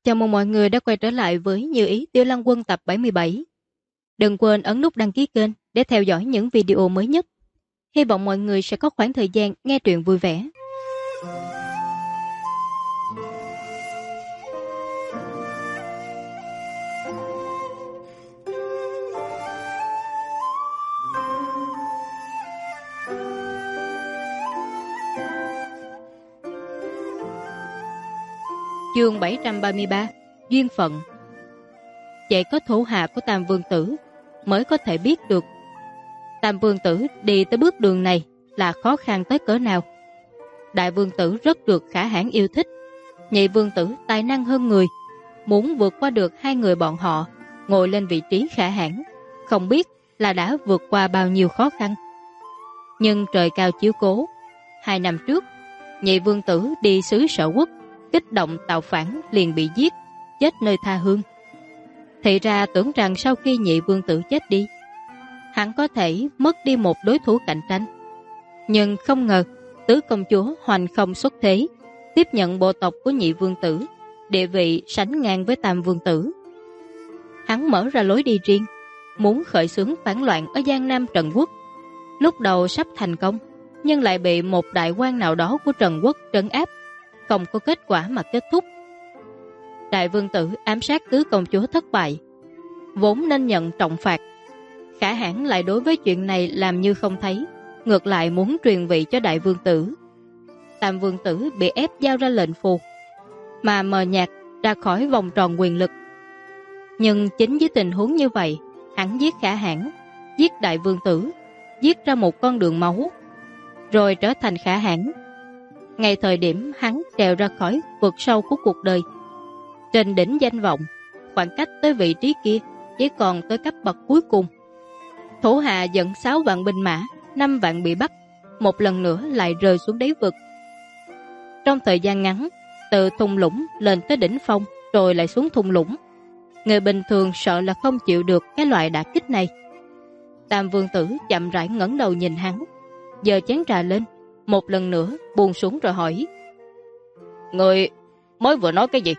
Chào mừng mọi người đã quay trở lại với Như Ý Tiêu Lăng Quân tập 77. Đừng quên ấn nút đăng ký kênh để theo dõi những video mới nhất. Hy vọng mọi người sẽ có khoảng thời gian nghe truyện vui vẻ. Chương 733 Duyên phận. Chỉ có thủ hạ của Tam Vương Tử mới có thể biết được Tam Vương Tử đi tới bước đường này là khó khăn tới cỡ nào. Đại Vương Tử rất được Khả Hãn yêu thích, Nhị Vương Tử tài năng hơn người, muốn vượt qua được hai người bọn họ ngồi lên vị trí Khả Hãn, không biết là đã vượt qua bao nhiêu khó khăn. Nhưng trời cao chiếu cố, 2 năm trước Nhị Vương Tử đi xứ Sở Quốc, kích động tạo phản liền bị giết, chết nơi tha hương. Thì ra tưởng rằng sau khi Nhị Vương Tử chết đi, hắn có thể mất đi một đối thủ cạnh tranh. Nhưng không ngờ tứ công chúa hoành không xuất thế, tiếp nhận bộ tộc của Nhị Vương Tử, địa vị sánh ngang với Tam Vương Tử. Hắn mở ra lối đi riêng, muốn khởi xướng phản loạn ở Giang Nam Trần Quốc. Lúc đầu sắp thành công, nhưng lại bị một đại quan nào đó của Trần Quốc trấn áp, không có kết quả mà kết thúc. Đại Vương Tử ám sát tứ công chúa thất bại, vốn nên nhận trọng phạt. Khả Hãn lại đối với chuyện này làm như không thấy, ngược lại muốn truyền vị cho Đại Vương Tử. Tam Vương Tử bị ép giao ra lệnh phù, mà mờ nhạt ra khỏi vòng tròn quyền lực. Nhưng chính với tình huống như vậy, hắn giết Khả Hãn, giết Đại Vương Tử, giết ra một con đường máu, rồi trở thành Khả Hãn. Ngay thời điểm hắn trèo ra khỏi vực sâu của cuộc đời, trên đỉnh danh vọng, khoảng cách tới vị trí kia chỉ còn tới cấp bậc cuối cùng. Thủ hạ dẫn 6 vạn binh mã, 5 vạn bị bắt, một lần nữa lại rơi xuống đáy vực. Trong thời gian ngắn, từ thung lũng lên tới đỉnh phong, rồi lại xuống thung lũng. Người bình thường sợ là không chịu được cái loại đả kích này. Tam Vương Tử chậm rãi ngẩng đầu nhìn hắn, giơ chén trà lên, một lần nữa buông xuống rồi hỏi: "Người mới vừa nói cái gì?"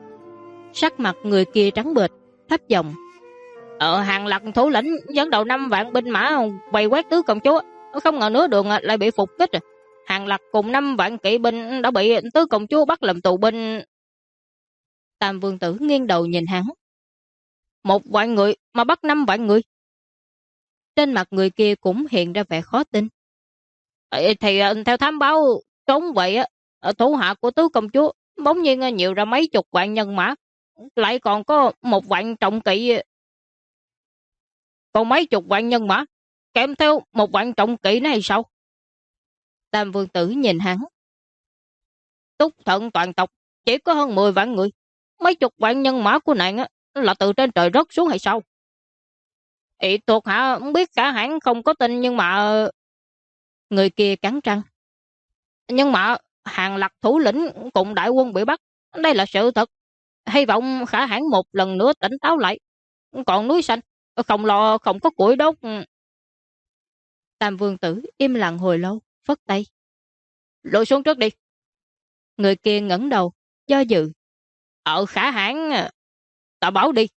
Sắc mặt người kia trắng bệch, thấp giọng: Hàng Lập thủ lĩnh dẫn đầu 5 vạn binh mã vây quét tứ công chúa, không ngờ nửa đường lại bị phục kích. Hàng Lập cùng 5 vạn kỵ binh đã bị tứ công chúa bắt làm tù binh." Tam Vương Tử nghiêng đầu nhìn hắn: "1 vạn người mà bắt 5 vạn người?" Trên mặt người kia cũng hiện ra vẻ khó tin. Thì theo thám báo trốn vậy, thủ hạ của tứ công chúa bỗng nhiên nhiều ra mấy chục vạn nhân mã, lại còn có 1 vạn trọng kỵ. Còn mấy chục vạn nhân mã kèm theo 1 vạn trọng kỵ này hay sao? Tam Vương Tử nhìn hắn: "Túc Thận toàn tộc chỉ có hơn 10 vạn người, mấy chục vạn nhân mã của nàng là từ trên trời rớt xuống hay sao?" Thuộc hạ không biết, Cả Hãn không có tin, nhưng mà... Người kia cắn răng: "Nhưng mà Hàng Lập thủ lĩnh cùng đại quân bị bắt, đây là sự thật. Hy vọng Khả Hãn một lần nữa tỉnh táo lại. Còn núi xanh, không lo không có củi đốt." Tam Vương Tử im lặng hồi lâu, phất tay: "Lùi xuống trước đi." Người kia ngẩng đầu, do dự: Khả Hãn, ta bảo đi."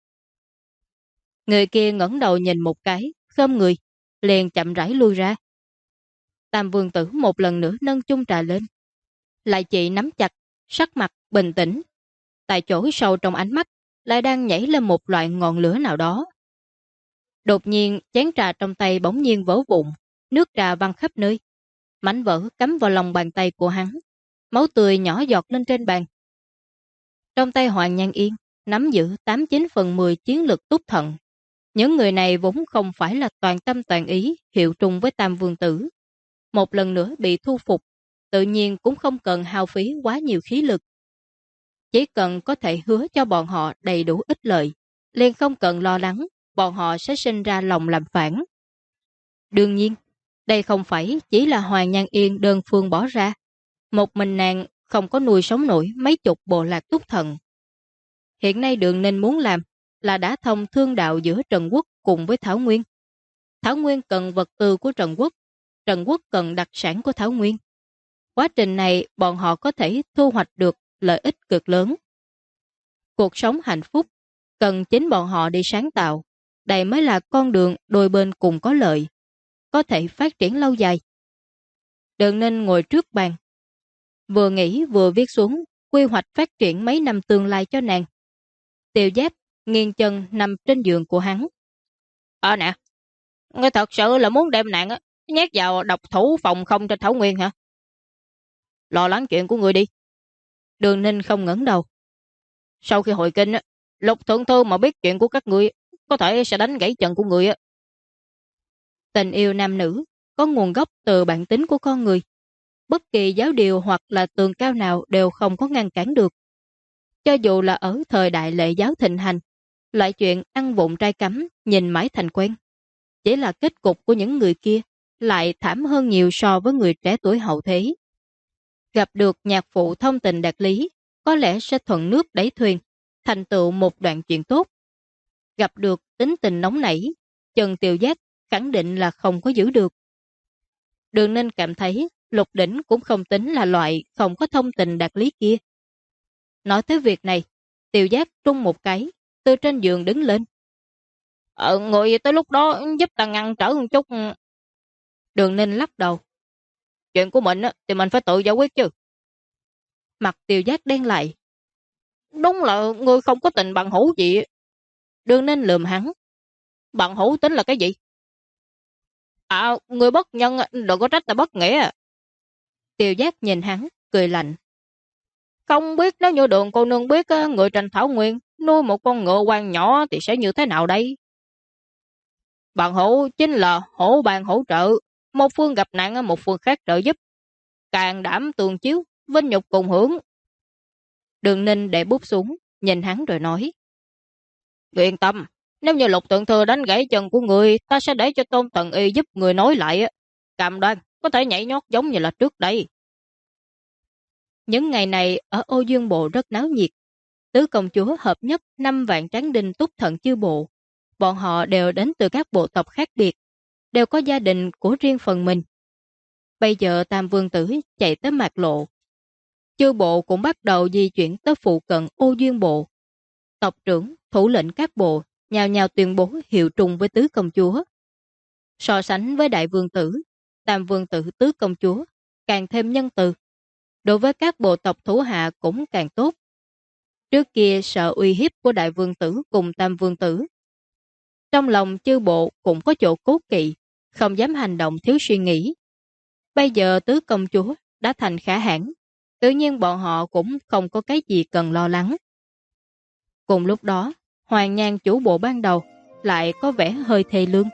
Người kia ngẩng đầu nhìn một cái, khom người, liền chậm rãi lui ra. Tam Vương Tử một lần nữa nâng chung trà lên, lại chị nắm chặt, sắc mặt bình tĩnh. Tại chỗ sâu trong ánh mắt lại đang nhảy lên một loại ngọn lửa nào đó. Đột nhiên chén trà trong tay bỗng nhiên vỡ vụn, nước trà văng khắp nơi, mảnh vỡ cắm vào lòng bàn tay của hắn, máu tươi nhỏ giọt lên trên bàn. Trong tay Hoàng Nhan Yên nắm giữ 89/10 chiến lực Túc Thận. Những người này vốn không phải là toàn tâm toàn ý hiệu trung với Tam Vương Tử. Một lần nữa bị thu phục, tự nhiên cũng không cần hao phí quá nhiều khí lực. Chỉ cần có thể hứa cho bọn họ đầy đủ ích lợi, liền không cần lo lắng bọn họ sẽ sinh ra lòng làm phản. Đương nhiên, đây không phải chỉ là Hoàng Nhan Yên đơn phương bỏ ra. Một mình nàng không có nuôi sống nổi mấy chục bộ lạc Túc Thận. Hiện nay Đường Ninh muốn làm là đã thông thương đạo giữa Trần Quốc cùng với Thảo Nguyên. Thảo Nguyên cần vật tư của Trần Quốc, Trần Quốc cần đặc sản của Thảo Nguyên. Quá trình này bọn họ có thể thu hoạch được lợi ích cực lớn. Cuộc sống hạnh phúc cần chính bọn họ đi sáng tạo. Đây mới là con đường đôi bên cùng có lợi, có thể phát triển lâu dài. Đường Ninh ngồi trước bàn, vừa nghĩ vừa viết xuống quy hoạch phát triển mấy năm tương lai cho nàng. Tiêu Giác nghiêng chân nằm trên giường của hắn. Nè, ngươi thật sự là muốn đem nàng nhét vào độc thủ phòng không trên Thảo Nguyên hả? Lo lắng chuyện của ngươi đi. Đường Ninh không ngẩng đầu. Sau khi hồi kinh, Lục Thượng Thư mà biết chuyện của các ngươi, có thể sẽ đánh gãy chân của ngươi. Tình yêu nam nữ có nguồn gốc từ bản tính của con người. Bất kỳ giáo điều hoặc là tường cao nào đều không có ngăn cản được. Cho dù là ở thời đại lệ giáo thịnh hành, loại chuyện ăn vụng trai cấm nhìn mãi thành quen. Chỉ là kết cục của những người kia lại thảm hơn nhiều so với người trẻ tuổi hậu thế. Gặp được nhạc phụ thông tình đạt lý, có lẽ sẽ thuận nước đẩy thuyền, thành tựu một đoạn chuyện tốt. Gặp được tính tình nóng nảy, Trần Tiêu Giác khẳng định là không có giữ được. Đường Ninh cảm thấy Lục Đỉnh cũng không tính là loại không có thông tình đạt lý kia. Nói tới việc này, Tiêu Giác trung một cái, từ trên giường đứng lên. Người tới lúc đó giúp ta ngăn trở một chút. Đường Ninh lắc đầu. Chuyện của mình thì mình phải tự giải quyết chứ. Mặt Tiêu Giác đen lại. Đúng là người không có tình bằng hữu gì. Đường Ninh lườm hắn. Bằng hữu tính là cái gì? Người bất nhân đừng có trách ta bất nghĩa. Tiêu Giác nhìn hắn, cười lạnh. Không biết nếu như Đường cô nương biết người trên Thảo Nguyên nuôi một con ngựa quan nhỏ thì sẽ như thế nào đây? Bằng hữu chính là hổ bàn hỗ trợ, một phương gặp nạn một phương khác trợ giúp, càng đảm tường chiếu, vinh nhục cùng hưởng. Đường Ninh để bút xuống, nhìn hắn rồi nói. Yên tâm, nếu như Lục Thượng Thư đánh gãy chân của người, ta sẽ để cho Tôn Tần Y giúp người nói lại. Cam đoan, có thể nhảy nhót giống như là trước đây. Những ngày này ở Ô Dương Bộ rất náo nhiệt. Tứ công chúa hợp nhất 5 vạn tráng đinh túc thận chư bộ. Bọn họ đều đến từ các bộ tộc khác biệt, đều có gia đình của riêng phần mình. Bây giờ Tam Vương Tử chạy tới Mạc Lộ. Chư bộ cũng bắt đầu di chuyển tới phụ cận Ô Dương Bộ. Tộc trưởng, thủ lĩnh các bộ nhào nhào tuyên bố hiệu trùng với tứ công chúa. So sánh với Đại Vương Tử, Tam Vương Tử tứ công chúa càng thêm nhân từ. Đối với các bộ tộc thủ hạ cũng càng tốt. Trước kia sợ uy hiếp của Đại Vương Tử cùng Tam Vương Tử. Trong lòng chư bộ cũng có chỗ cố kỵ, không dám hành động thiếu suy nghĩ. Bây giờ tứ công chúa đã thành khả hãn, tự nhiên bọn họ cũng không có cái gì cần lo lắng. Cùng lúc đó, Hoàng Nhan chủ bộ ban đầu lại có vẻ hơi thê lương.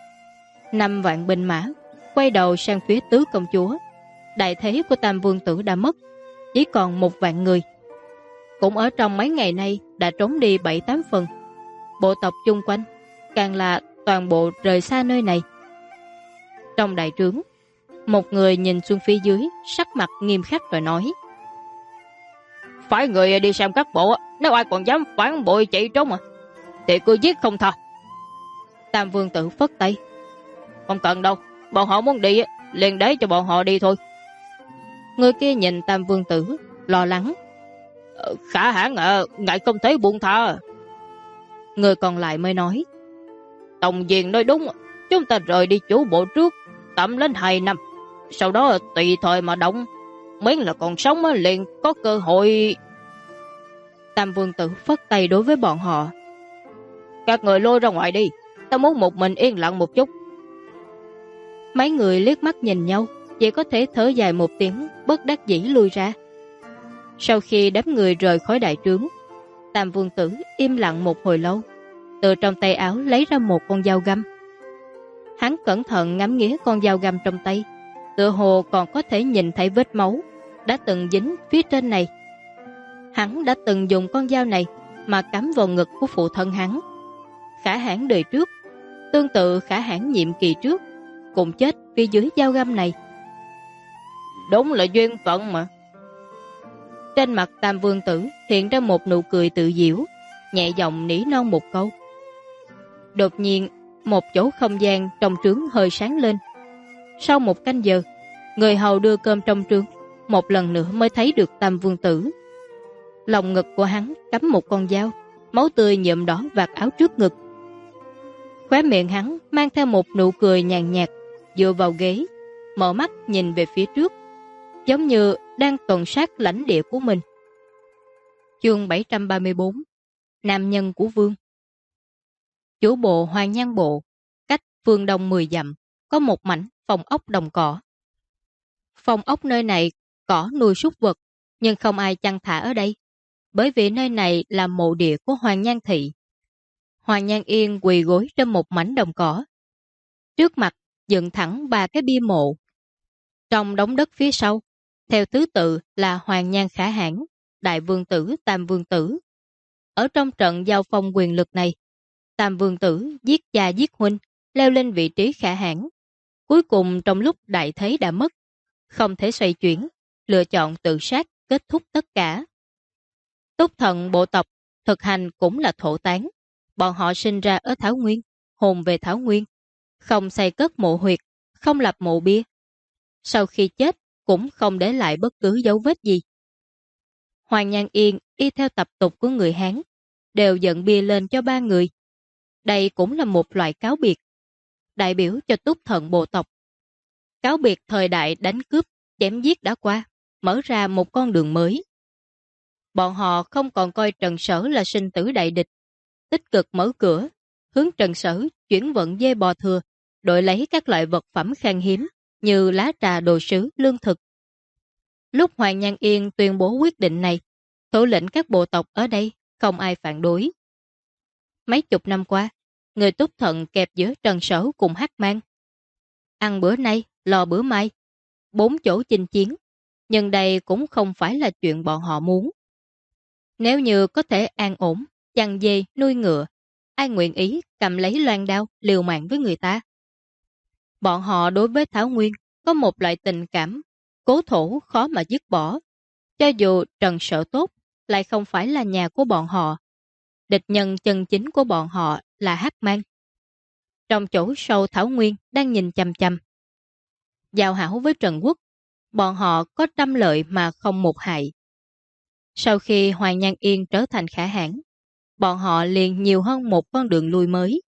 5 vạn binh mã quay đầu sang phía tứ công chúa. Đại thế của Tam Vương Tử đã mất, chỉ còn 1 vạn người. Cũng ở trong mấy ngày nay đã trốn đi 7-8 phần. Bộ tộc chung quanh càng là toàn bộ rời xa nơi này. Trong đại trướng, một người nhìn xuống phía dưới, sắc mặt nghiêm khắc rồi nói. Phải người đi xem các bộ, nếu ai còn dám phản bội chạy trốn thì cứ giết không tha. Tam Vương Tử phất tay. Không cần đâu, bọn họ muốn đi liền để cho bọn họ đi thôi. Người kia nhìn Tam Vương Tử lo lắng. Khả hãn ngài không thể buông tha. Người còn lại mới nói. Tổng Diền nói đúng, chúng ta rời đi chủ bộ trước tầm lên 2 năm, sau đó tùy thời mà động, miễn là còn sống liền có cơ hội. Tam Vương Tử phất tay đối với bọn họ. Các người lôi ra ngoài đi, ta muốn một mình yên lặng một chút. Mấy người liếc mắt nhìn nhau, chỉ có thể thở dài một tiếng, bất đắc dĩ lui ra. Sau khi đám người rời khỏi đại trướng, Tam Vương Tử im lặng một hồi lâu, từ trong tay áo lấy ra một con dao găm. Hắn cẩn thận ngắm nghía con dao găm trong tay, tựa hồ còn có thể nhìn thấy vết máu đã từng dính phía trên này. Hắn đã từng dùng con dao này mà cắm vào ngực của phụ thân hắn. Khả hãn đời trước, tương tự Khả hãn nhiệm kỳ trước, cũng chết phía dưới dao găm này. Đúng là duyên phận mà. Trên mặt Tam Vương Tử hiện ra một nụ cười tự giễu, nhẹ giọng nỉ non một câu. Đột nhiên, một chỗ không gian trong trướng hơi sáng lên. Sau 1 canh giờ, người hầu đưa cơm trong trướng, một lần nữa mới thấy được Tam Vương Tử. Lòng ngực của hắn cắm một con dao, máu tươi nhuộm đỏ vạt áo trước ngực. Khóe miệng hắn mang theo một nụ cười nhàn nhạt, dựa vào ghế, mở mắt nhìn về phía trước, giống như đang tuần sát lãnh địa của mình. Chương 734: Nam nhân của vương. Chủ bộ Hoàng Nhan Bộ, cách phương đông 10 dặm, có một mảnh phòng ốc đồng cỏ. Phòng ốc nơi này cỏ nuôi súc vật, nhưng không ai chăn thả ở đây, bởi vì nơi này là mộ địa của Hoàng Nhan Thị. Hoàng Nhan Yên quỳ gối trên một mảnh đồng cỏ. Trước mặt dựng thẳng 3 cái bia mộ. Trong đống đất phía sau, theo thứ tự là Hoàng Nhan Khả Hãn, Đại Vương Tử, Tam Vương Tử. Ở trong trận giao phong quyền lực này, Tam Vương Tử giết cha giết huynh, leo lên vị trí Khả Hãn. Cuối cùng trong lúc đại thế đã mất, không thể xoay chuyển, lựa chọn tự sát kết thúc tất cả. Túc Thần bộ tộc thực hành cũng là thổ tán. Bọn họ sinh ra ở Thảo Nguyên, hồn về Thảo Nguyên, không xây cất mộ huyệt, không lập mộ bia. Sau khi chết cũng không để lại bất cứ dấu vết gì. Hoàng Nhan Yên y theo tập tục của người Hán, đều dựng bia lên cho 3 người. Đây cũng là một loại cáo biệt, đại biểu cho Túc Thần bộ tộc. Cáo biệt thời đại đánh cướp, chém giết đã qua, mở ra một con đường mới. Bọn họ không còn coi Trần Sở là sinh tử đại địch, tích cực mở cửa, hướng Trần Sở chuyển vận dê bò thừa, đổi lấy các loại vật phẩm khan hiếm như lá trà, đồ sứ, lương thực. Lúc Hoàng Nhan Yên tuyên bố quyết định này, thủ lĩnh các bộ tộc ở đây không ai phản đối. Mấy chục năm qua, người Túc Thần kẹp giữa Trần Sở cùng Hắc Mang. Ăn bữa nay, lo bữa mai, 4 chỗ chinh chiến, nhưng đây cũng không phải là chuyện bọn họ muốn. Nếu như có thể an ổn, chăn dê, nuôi ngựa, ai nguyện ý cầm lấy loan đao liều mạng với người ta. Bọn họ đối với Thảo Nguyên có một loại tình cảm cố thủ khó mà dứt bỏ. Cho dù Trần Sở tốt, lại không phải là nhà của bọn họ. Địch nhân chân chính của bọn họ là Hắc Mang. Trong chỗ sâu Thảo Nguyên đang nhìn chằm chằm. Giao hảo với Trần Quốc, bọn họ có trăm lợi mà không một hại. Sau khi Hoàng Nhan Yên trở thành Khả Hãn, bọn họ liền nhiều hơn một con đường lui mới.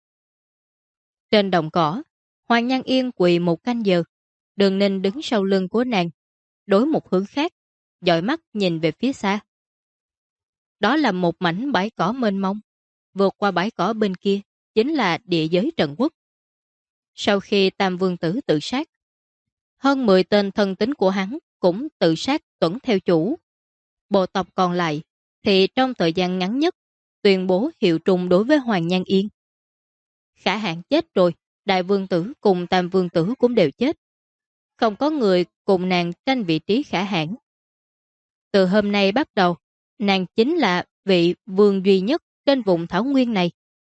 Trên đồng cỏ, Hoàng Nhan Yên quỳ một canh giờ, Đường Ninh đứng sau lưng của nàng, đối một hướng khác, dõi mắt nhìn về phía xa. Đó là một mảnh bãi cỏ mênh mông, vượt qua bãi cỏ bên kia chính là địa giới Trần Quốc. Sau khi Tam Vương Tử tự sát, hơn 10 tên thân tín của hắn cũng tự sát tuân theo chủ. Bộ tộc còn lại thì trong thời gian ngắn nhất tuyên bố hiệu trùng đối với Hoàng Nhan Yên. Khả Hãn chết rồi, Đại Vương Tử cùng Tam Vương Tử cũng đều chết. Không có người cùng nàng tranh vị trí Khả Hãn. Từ hôm nay bắt đầu, nàng chính là vị vương duy nhất trên vùng Thảo Nguyên này.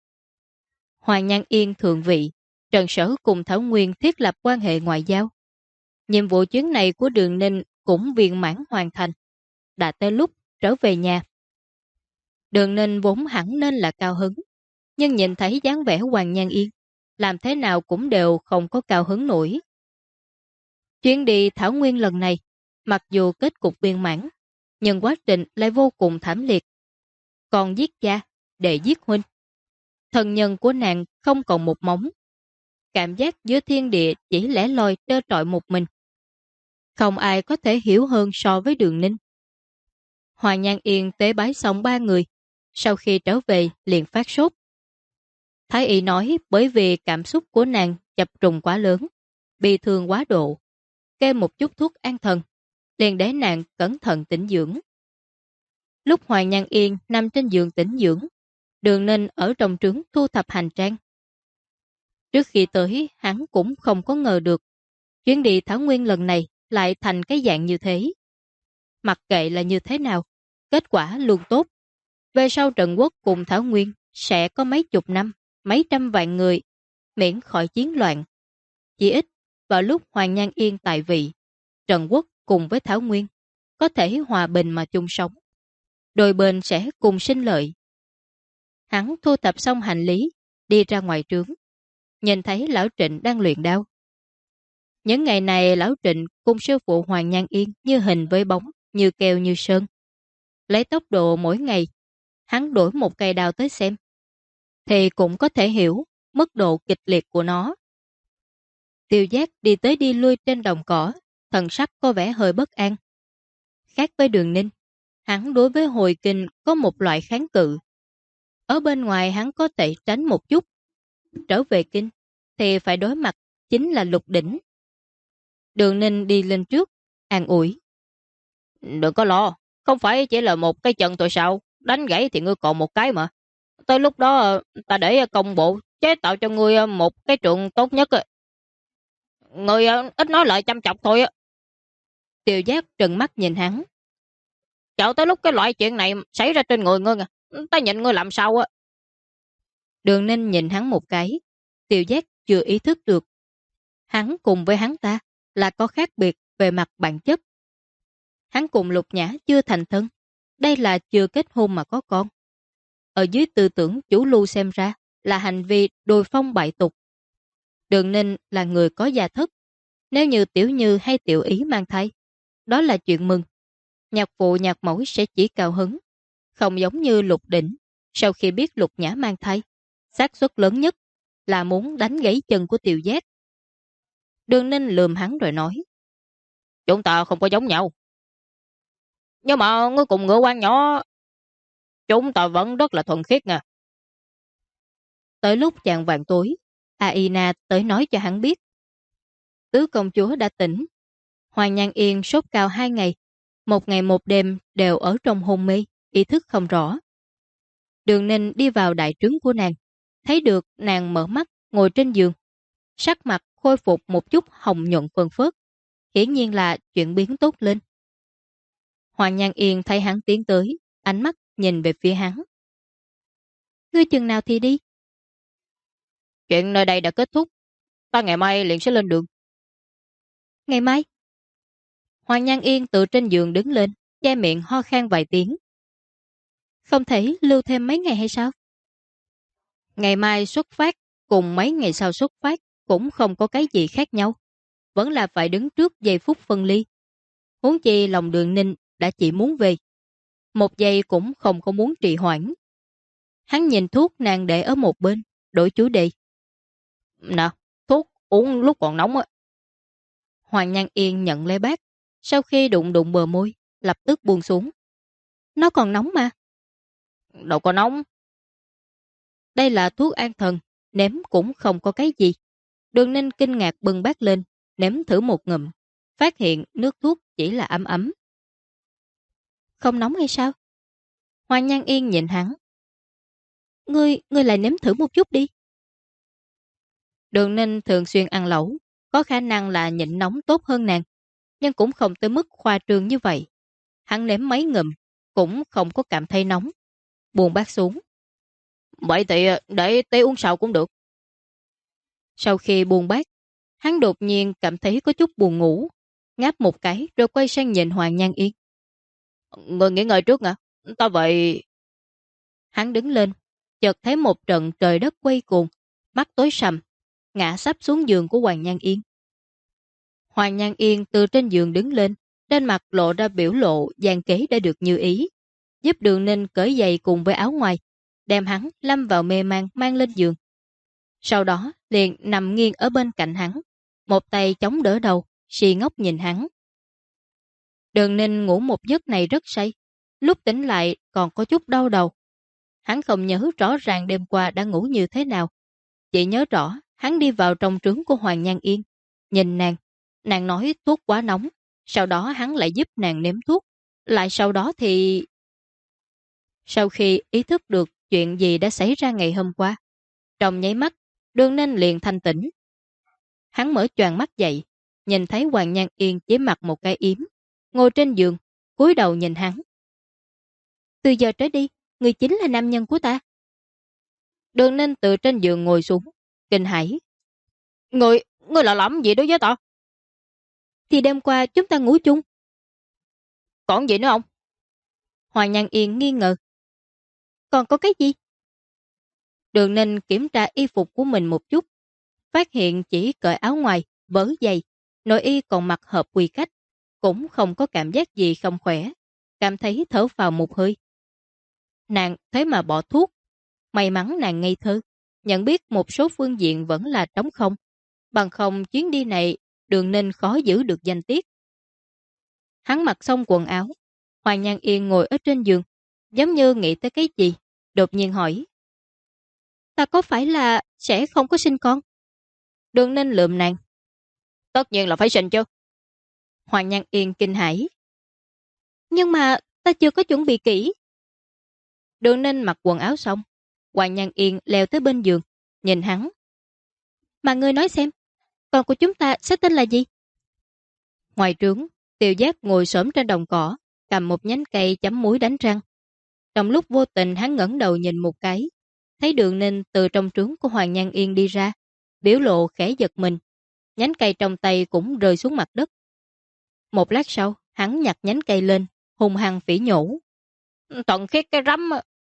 Hoàng Nhan Yên thượng vị, Trần Sở cùng Thảo Nguyên thiết lập quan hệ ngoại giao. Nhiệm vụ chuyến này của Đường Ninh cũng viên mãn hoàn thành. Đã tới lúc trở về nhà. Đường Ninh vốn hẳn nên là cao hứng, nhưng nhìn thấy dáng vẻ Hoàng Nhan Yên, làm thế nào cũng đều không có cao hứng nổi. Chuyến đi Thảo Nguyên lần này, mặc dù kết cục viên mãn, nhưng quá trình lại vô cùng thảm liệt. Còn giết cha, để giết huynh. Thân nhân của nàng không còn một móng. Cảm giác giữa thiên địa chỉ lẻ loi trơ trọi một mình. Không ai có thể hiểu hơn so với Đường Ninh. Hoàng Nhan Yên tế bái xong 3 người, sau khi trở về liền phát sốt. Thái y nói bởi vì cảm xúc của nàng chập trùng quá lớn, bị thương quá độ, kê một chút thuốc an thần, liền để nàng cẩn thận tĩnh dưỡng. Lúc Hoàng Nhan Yên nằm trên giường tĩnh dưỡng, Đường Ninh ở trong trướng thu thập hành trang. Trước khi tới, hắn cũng không có ngờ được chuyến đi Thảo Nguyên lần này lại thành cái dạng như thế. Mặc kệ là như thế nào, kết quả luôn tốt. Về sau Trần Quốc cùng Thảo Nguyên sẽ có mấy chục năm, mấy trăm vạn người miễn khỏi chiến loạn. Chỉ ít, vào lúc Hoàng Nhan Yên tại vị, Trần Quốc cùng với Thảo Nguyên có thể hòa bình mà chung sống. Đôi bên sẽ cùng sinh lợi. Hắn thu thập xong hành lý, đi ra ngoài trướng. Nhìn thấy Lão Trịnh đang luyện đao. Những ngày này Lão Trịnh cùng sư phụ Hoàng Nhan Yên như hình với bóng, như keo như sơn. lấy tốc độ mỗi ngày, hắn đổi một cây đao tới xem, thì cũng có thể hiểu mức độ kịch liệt của nó. Tiêu Giác đi tới đi lui trên đồng cỏ, thần sắc có vẻ hơi bất an. Khác với Đường Ninh, hắn đối với hồi kinh có một loại kháng cự. Ở bên ngoài hắn có thể tránh một chút, trở về kinh thì phải đối mặt chính là Lục Đỉnh. Đường Ninh đi lên trước, an ủi. Đừng có lo, không phải chỉ là một cái chân thôi sao, đánh gãy thì ngươi còn một cái mà. Tới lúc đó ta để công bộ chế tạo cho ngươi một cái trượng tốt nhất. Ngươi ít nói lời chăm chọc thôi. Tiêu Giác trừng mắt nhìn hắn. Chạo tới lúc cái loại chuyện này xảy ra trên người ngươi, ta nhìn ngươi làm sao á. Đường Ninh nhìn hắn một cái, Tiêu Giác chưa ý thức được. Hắn cùng với hắn ta là có khác biệt về mặt bản chất. Hắn cùng Lục Nhã chưa thành thân, đây là chưa kết hôn mà có con. Ở dưới tư tưởng chủ lưu xem ra là hành vi đồi phong bại tục. Đường Ninh là người có gia thất, nếu như Tiểu Như hay Tiểu Ý mang thai, đó là chuyện mừng. Nhạc phụ nhạc mẫu sẽ chỉ cao hứng, không giống như Lục Đỉnh. Sau khi biết Lục Nhã mang thai, xác suất lớn nhất là muốn đánh gãy chân của Tiêu Giác. Đường Ninh lườm hắn rồi nói. Chúng ta không có giống nhau. Nhưng mà ngươi cùng ngựa quan nhỏ, chúng ta vẫn rất là thuần khiết nha. Tới lúc chạng vàng tối, Aina tới nói cho hắn biết. Tứ công chúa đã tỉnh. Hoàng Nhan Yên sốt cao 2 ngày, một ngày một đêm đều ở trong hôn mê, ý thức không rõ. Đường Ninh đi vào đại trướng của nàng, thấy được nàng mở mắt ngồi trên giường. Sắc mặt khôi phục một chút hồng nhuận phơn phớt, hiển nhiên là chuyển biến tốt lên. Hoàng Nhan Yên thấy hắn tiến tới, ánh mắt nhìn về phía hắn. Ngươi chừng nào thì đi? Chuyện nơi đây đã kết thúc, ta ngày mai liền sẽ lên đường. Ngày mai? Hoàng Nhan Yên từ trên giường đứng lên, che miệng ho khan vài tiếng. Không thể lưu thêm mấy ngày hay sao? Ngày mai xuất phát cùng mấy ngày sau xuất phát cũng không có cái gì khác nhau. Vẫn là phải đứng trước giây phút phân ly. Huống chi lòng Đường Ninh đã chỉ muốn về. Một giây cũng không có muốn trì hoãn. Hắn nhìn thuốc nàng để ở một bên, đổi chủ đề. Nè, thuốc uống lúc còn nóng á. Hoàng Nhan Yên nhận lấy bát, sau khi đụng đụng bờ môi, lập tức buông xuống. Nó còn nóng mà. Đâu có nóng. Đây là thuốc an thần, nếm cũng không có cái gì. Đường Ninh kinh ngạc bưng bát lên, nếm thử một ngụm, phát hiện nước thuốc chỉ là ấm ấm. Không nóng hay sao? Hoàng Nhan Yên nhìn hắn. Ngươi lại nếm thử một chút đi. Đường Ninh thường xuyên ăn lẩu, có khả năng là nhịn nóng tốt hơn nàng, nhưng cũng không tới mức khoa trương như vậy. Hắn nếm mấy ngụm, cũng không có cảm thấy nóng. Buông bát xuống. Vậy thì để tế uống sau cũng được. Sau khi buông bát, hắn đột nhiên cảm thấy có chút buồn ngủ, ngáp một cái rồi quay sang nhìn Hoàng Nhan Yên. Người nghỉ ngơi trước nè, ta vậy. Hắn đứng lên, chợt thấy một trận trời đất quay cuồng, mắt tối sầm, ngã sắp xuống giường của Hoàng Nhan Yên. Hoàng Nhan Yên từ trên giường đứng lên, trên mặt lộ ra biểu lộ gian kế đã được như ý, giúp Đường Ninh cởi giày cùng với áo ngoài, đem hắn lâm vào mê man mang lên giường. Sau đó liền nằm nghiêng ở bên cạnh hắn, một tay chống đỡ đầu, si ngốc nhìn hắn. Đường Ninh ngủ một giấc này rất say, lúc tỉnh lại còn có chút đau đầu. Hắn không nhớ rõ ràng đêm qua đã ngủ như thế nào, chỉ nhớ rõ hắn đi vào trong trướng của Hoàng Nhan Yên, nhìn nàng nói thuốc quá nóng, sau đó hắn lại giúp nàng nếm thuốc, lại sau đó thì... Sau khi ý thức được chuyện gì đã xảy ra ngày hôm qua, trong nháy mắt, Đường Ninh liền thanh tỉnh. Hắn mở choàng mắt dậy, nhìn thấy Hoàng Nhan Yên chỉ mặc một cái yếm, ngồi trên giường, cúi đầu nhìn hắn. Từ giờ trở đi, người chính là nam nhân của ta. Đường Ninh từ trên giường ngồi xuống, kinh hãi. Ngươi là làm gì đối với ta? Thì đêm qua chúng ta ngủ chung. Còn gì nữa không? Hoàng Nhan Yên nghi ngờ. Còn có cái gì? Đường Ninh kiểm tra y phục của mình một chút, phát hiện chỉ cởi áo ngoài, vớ giày, nội y còn mặc hợp quy cách, cũng không có cảm giác gì không khỏe. cảm thấy thở phào một hơi. Nàng thế mà bỏ thuốc. May mắn nàng ngây thơ, nhận biết một số phương diện vẫn là trống không. Bằng không chuyến đi này, Đường Ninh khó giữ được danh tiết. Hắn mặc xong quần áo, Hoàng Nhan Yên ngồi ở trên giường, giống như nghĩ tới cái gì, đột nhiên hỏi. Ta có phải là sẽ không có sinh con? Đường Ninh lườm nàng. Tất nhiên là phải sinh chứ. Hoàng Nhan Yên kinh hãi. Nhưng mà ta chưa có chuẩn bị kỹ. Đường Ninh mặc quần áo xong, Hoàng Nhan Yên leo tới bên giường, nhìn hắn. Mà ngươi nói xem, con của chúng ta sẽ tên là gì? Ngoài trướng, Tiêu Giác ngồi xổm trên đồng cỏ, cầm một nhánh cây chấm muối đánh răng. Trong lúc vô tình hắn ngẩng đầu nhìn một cái, thấy Đường Ninh từ trong trướng của Hoàng Nhan Yên đi ra, biểu lộ khẽ giật mình. Nhánh cây trong tay cũng rơi xuống mặt đất. Một lát sau, hắn nhặt nhánh cây lên, hung hăng phỉ nhổ. Tận khiết cái rắm.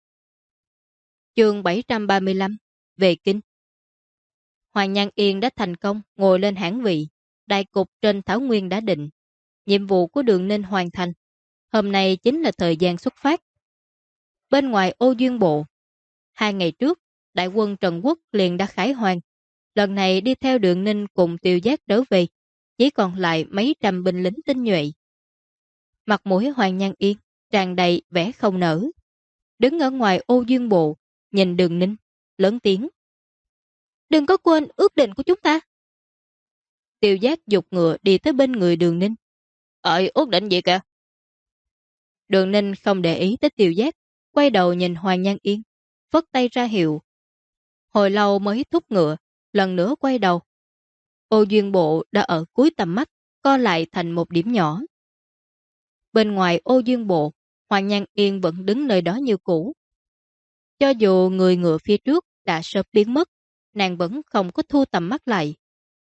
Chương 735, về kinh. Hoàng Nhan Yên đã thành công ngồi lên hãng vị, đại cục trên thảo nguyên đã định. Nhiệm vụ của Đường Ninh hoàn thành. Hôm nay chính là thời gian xuất phát. Bên ngoài Ô Duyên Bộ, 2 ngày trước, đại quân Trần Quốc liền đã khải hoàn. Lần này đi theo Đường Ninh cùng Tiêu Giác trở về, chỉ còn lại mấy trăm binh lính tinh nhuệ. Mặt mũi Hoàng Nhan Yên tràn đầy vẻ không nở. Đứng ở ngoài Ô Duyên Bộ, nhìn Đường Ninh, lớn tiếng. Đừng có quên ước định của chúng ta. Tiêu Giác giục ngựa đi tới bên người Đường Ninh. Ước định gì kìa? Đường Ninh không để ý tới Tiêu Giác, quay đầu nhìn Hoàng Nhan Yên, phất tay ra hiệu. Hồi lâu mới thúc ngựa, lần nữa quay đầu. Ô Duyên Bộ đã ở cuối tầm mắt, co lại thành một điểm nhỏ. Bên ngoài Ô Duyên Bộ, Hoàng Nhan Yên vẫn đứng nơi đó như cũ. Cho dù người ngựa phía trước đã sớm biến mất, nàng vẫn không có thu tầm mắt lại.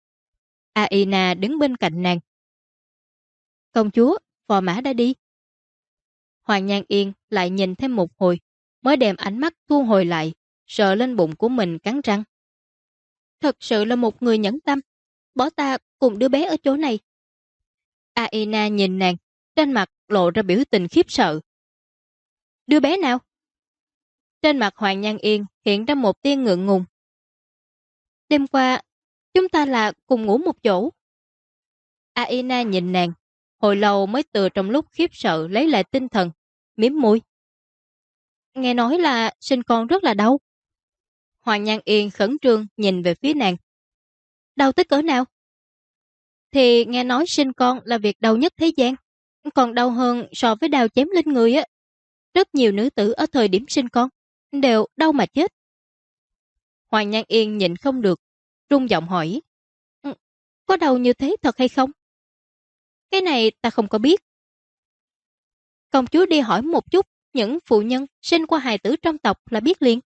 Aina đứng bên cạnh nàng. Công chúa, phò mã đã đi. Hoàng Nhan Yên lại nhìn thêm một hồi, mới đem ánh mắt thu hồi lại, sờ lên bụng của mình cắn răng. Thật sự là một người nhẫn tâm, bỏ ta cùng đứa bé ở chỗ này. Aina nhìn nàng, trên mặt lộ ra biểu tình khiếp sợ. Đứa bé nào? Trên mặt Hoàng Nhan Yên hiện ra một tia ngượng ngùng. Đêm qua, chúng ta là cùng ngủ một chỗ. Aina nhìn nàng, hồi lâu mới từ trong lúc khiếp sợ lấy lại tinh thần, mím môi. Nghe nói là sinh con rất là đau. Hoàng Nhan Yên khẩn trương nhìn về phía nàng. Đau tới cỡ nào? Thì nghe nói sinh con là việc đau nhất thế gian, còn đau hơn so với đao chém lên người á. Rất nhiều nữ tử ở thời điểm sinh con đều đau mà chết. Hoàng Nhan Yên nhịn không được, run giọng hỏi. Có đau như thế thật hay không? Cái này ta không có biết. Công chúa đi hỏi một chút, những phụ nhân sinh qua hài tử trong tộc là biết liền.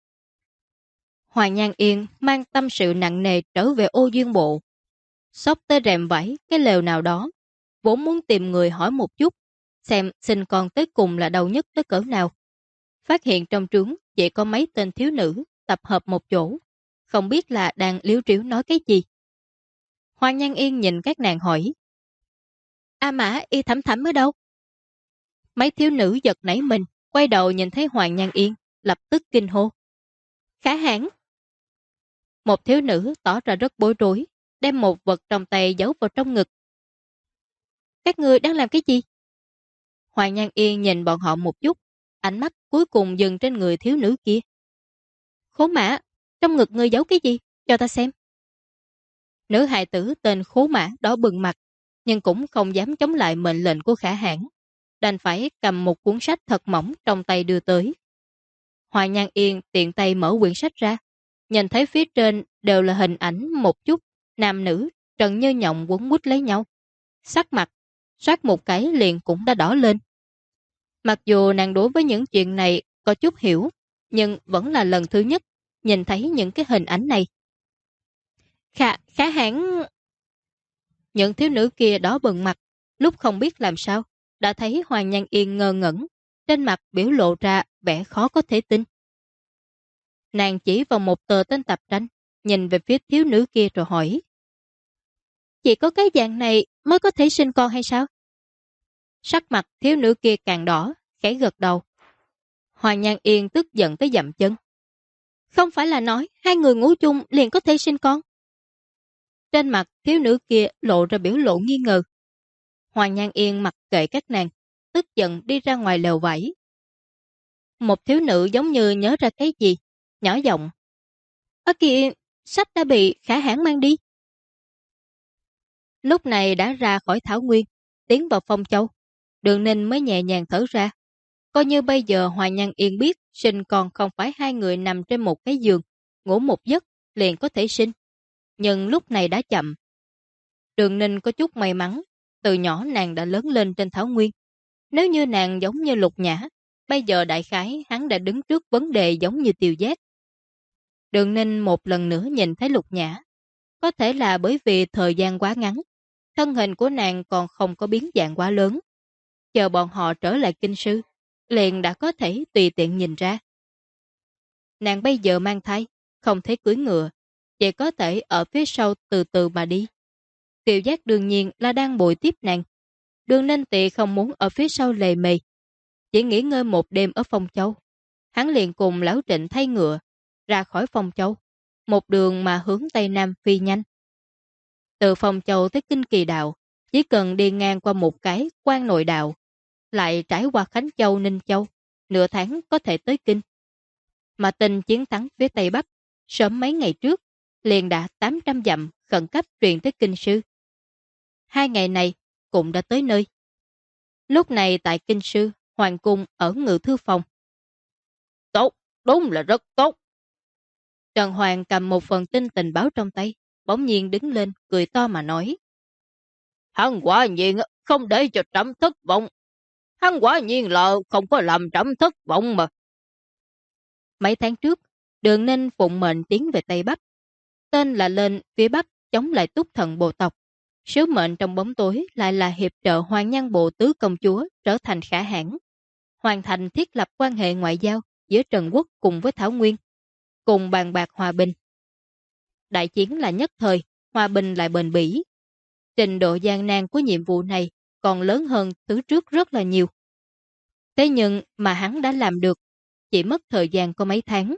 Hoàng Nhan Yên mang tâm sự nặng nề trở về Ô Duyên Bộ. Xốc tới rèm vải cái lều nào đó, vốn muốn tìm người hỏi một chút, xem sinh con tới cùng là đau nhất tới cỡ nào. Phát hiện trong trướng chỉ có mấy tên thiếu nữ tập hợp một chỗ, không biết là đang liếu tríu nói cái gì. Hoàng Nhan Yên nhìn các nàng hỏi. A Mã Y Thẩm Thẩm ở đâu? Mấy thiếu nữ giật nảy mình, quay đầu nhìn thấy Hoàng Nhan Yên, lập tức kinh hô. Khả hãn. Một thiếu nữ tỏ ra rất bối rối, đem một vật trong tay giấu vào trong ngực. Các ngươi đang làm cái gì? Hoàng Nhan Yên nhìn bọn họ một chút, ánh mắt cuối cùng dừng trên người thiếu nữ kia. Khố Mã, trong ngực ngươi giấu cái gì? Cho ta xem. Nữ hài tử tên Khố Mã đỏ bừng mặt, nhưng cũng không dám chống lại mệnh lệnh của Khả Hãn, đành phải cầm một cuốn sách thật mỏng trong tay đưa tới. Hoàng Nhan Yên tiện tay mở quyển sách ra, nhìn thấy phía trên đều là hình ảnh một chút nam nữ trần như nhộng quấn quýt lấy nhau. Sắc mặt soát một cái liền cũng đã đỏ lên. Mặc dù nàng đối với những chuyện này có chút hiểu, nhưng vẫn là lần thứ nhất nhìn thấy những cái hình ảnh này. Khả hãn. Những thiếu nữ kia đỏ bừng mặt, lúc không biết làm sao, đã thấy Hoàng Nhan Yên ngơ ngẩn, trên mặt biểu lộ ra vẻ khó có thể tin. Nàng chỉ vào một tờ tên tập tranh, nhìn về phía thiếu nữ kia rồi hỏi. Chỉ có cái dạng này mới có thể sinh con hay sao? Sắc mặt thiếu nữ kia càng đỏ, khẽ gật đầu. Hoàng Nhan Yên tức giận tới dậm chân. Không phải là nói hai người ngủ chung liền có thể sinh con. Trên mặt thiếu nữ kia lộ ra biểu lộ nghi ngờ. Hoàng Nhan Yên mặc kệ các nàng, tức giận đi ra ngoài lều vải. Một thiếu nữ giống như nhớ ra cái gì, nhỏ giọng. Ở kìa, sách đã bị Khả Hãn mang đi. Lúc này đã ra khỏi Thảo Nguyên, tiến vào Phong Châu. Đường Ninh mới nhẹ nhàng thở ra. Coi như bây giờ Hoàng Nhan Yên biết sinh con không phải hai người nằm trên một cái giường, ngủ một giấc liền có thể sinh. Nhưng lúc này đã chậm. Đường Ninh có chút may mắn, từ nhỏ nàng đã lớn lên trên Thảo Nguyên. Nếu như nàng giống như Lục Nhã, bây giờ đại khái hắn đã đứng trước vấn đề giống như Tiêu Giác. Đường Ninh một lần nữa nhìn thấy Lục Nhã. Có thể là bởi vì thời gian quá ngắn, thân hình của nàng còn không có biến dạng quá lớn. Chờ bọn họ trở lại kinh sư, liền đã có thể tùy tiện nhìn ra. Nàng bây giờ mang thai, không thể cưỡi ngựa, chỉ có thể ở phía sau từ từ mà đi. Tiêu Giác đương nhiên là đang bồi tiếp nàng. Đường Ninh Tị không muốn ở phía sau lề mề, chỉ nghỉ ngơi một đêm ở Phong Châu. Hắn liền cùng Lão Trịnh thay ngựa, ra khỏi Phong Châu, một đường mà hướng Tây Nam phi nhanh. Từ Phong Châu tới Kinh Kỳ Đạo, chỉ cần đi ngang qua một cái Quan Nội Đạo, lại trải qua Khánh Châu, Ninh Châu, nửa tháng có thể tới Kinh. Mà tin chiến thắng phía Tây Bắc, sớm mấy ngày trước, liền đã 800 dặm khẩn cấp truyền tới Kinh Sư. 2 ngày này cũng đã tới nơi. Lúc này tại Kinh Sư, Hoàng Cung ở Ngự Thư Phòng. Tốt, đúng là rất tốt. Trần Hoàng cầm một phần tin tình báo trong tay, bỗng nhiên đứng lên, cười to mà nói. Hắn quả nhiên không để cho trẫm thất vọng. Hắn quả nhiên là không có làm trẫm thất vọng mà. Mấy tháng trước, Đường Ninh phụng mệnh tiến về Tây Bắc. Tên là lên phía Bắc chống lại Túc Thần bộ tộc. Sứ mệnh trong bóng tối lại là hiệp trợ Hoàng Nhan bộ tứ công chúa trở thành Khả Hãn, hoàn thành thiết lập quan hệ ngoại giao giữa Trần Quốc cùng với Thảo Nguyên, cùng bàn bạc hòa bình. Đại chiến là nhất thời, hòa bình lại bền bỉ. Trình độ gian nan của nhiệm vụ này còn lớn hơn thứ trước rất là nhiều. Thế nhưng mà hắn đã làm được, chỉ mất thời gian có mấy tháng.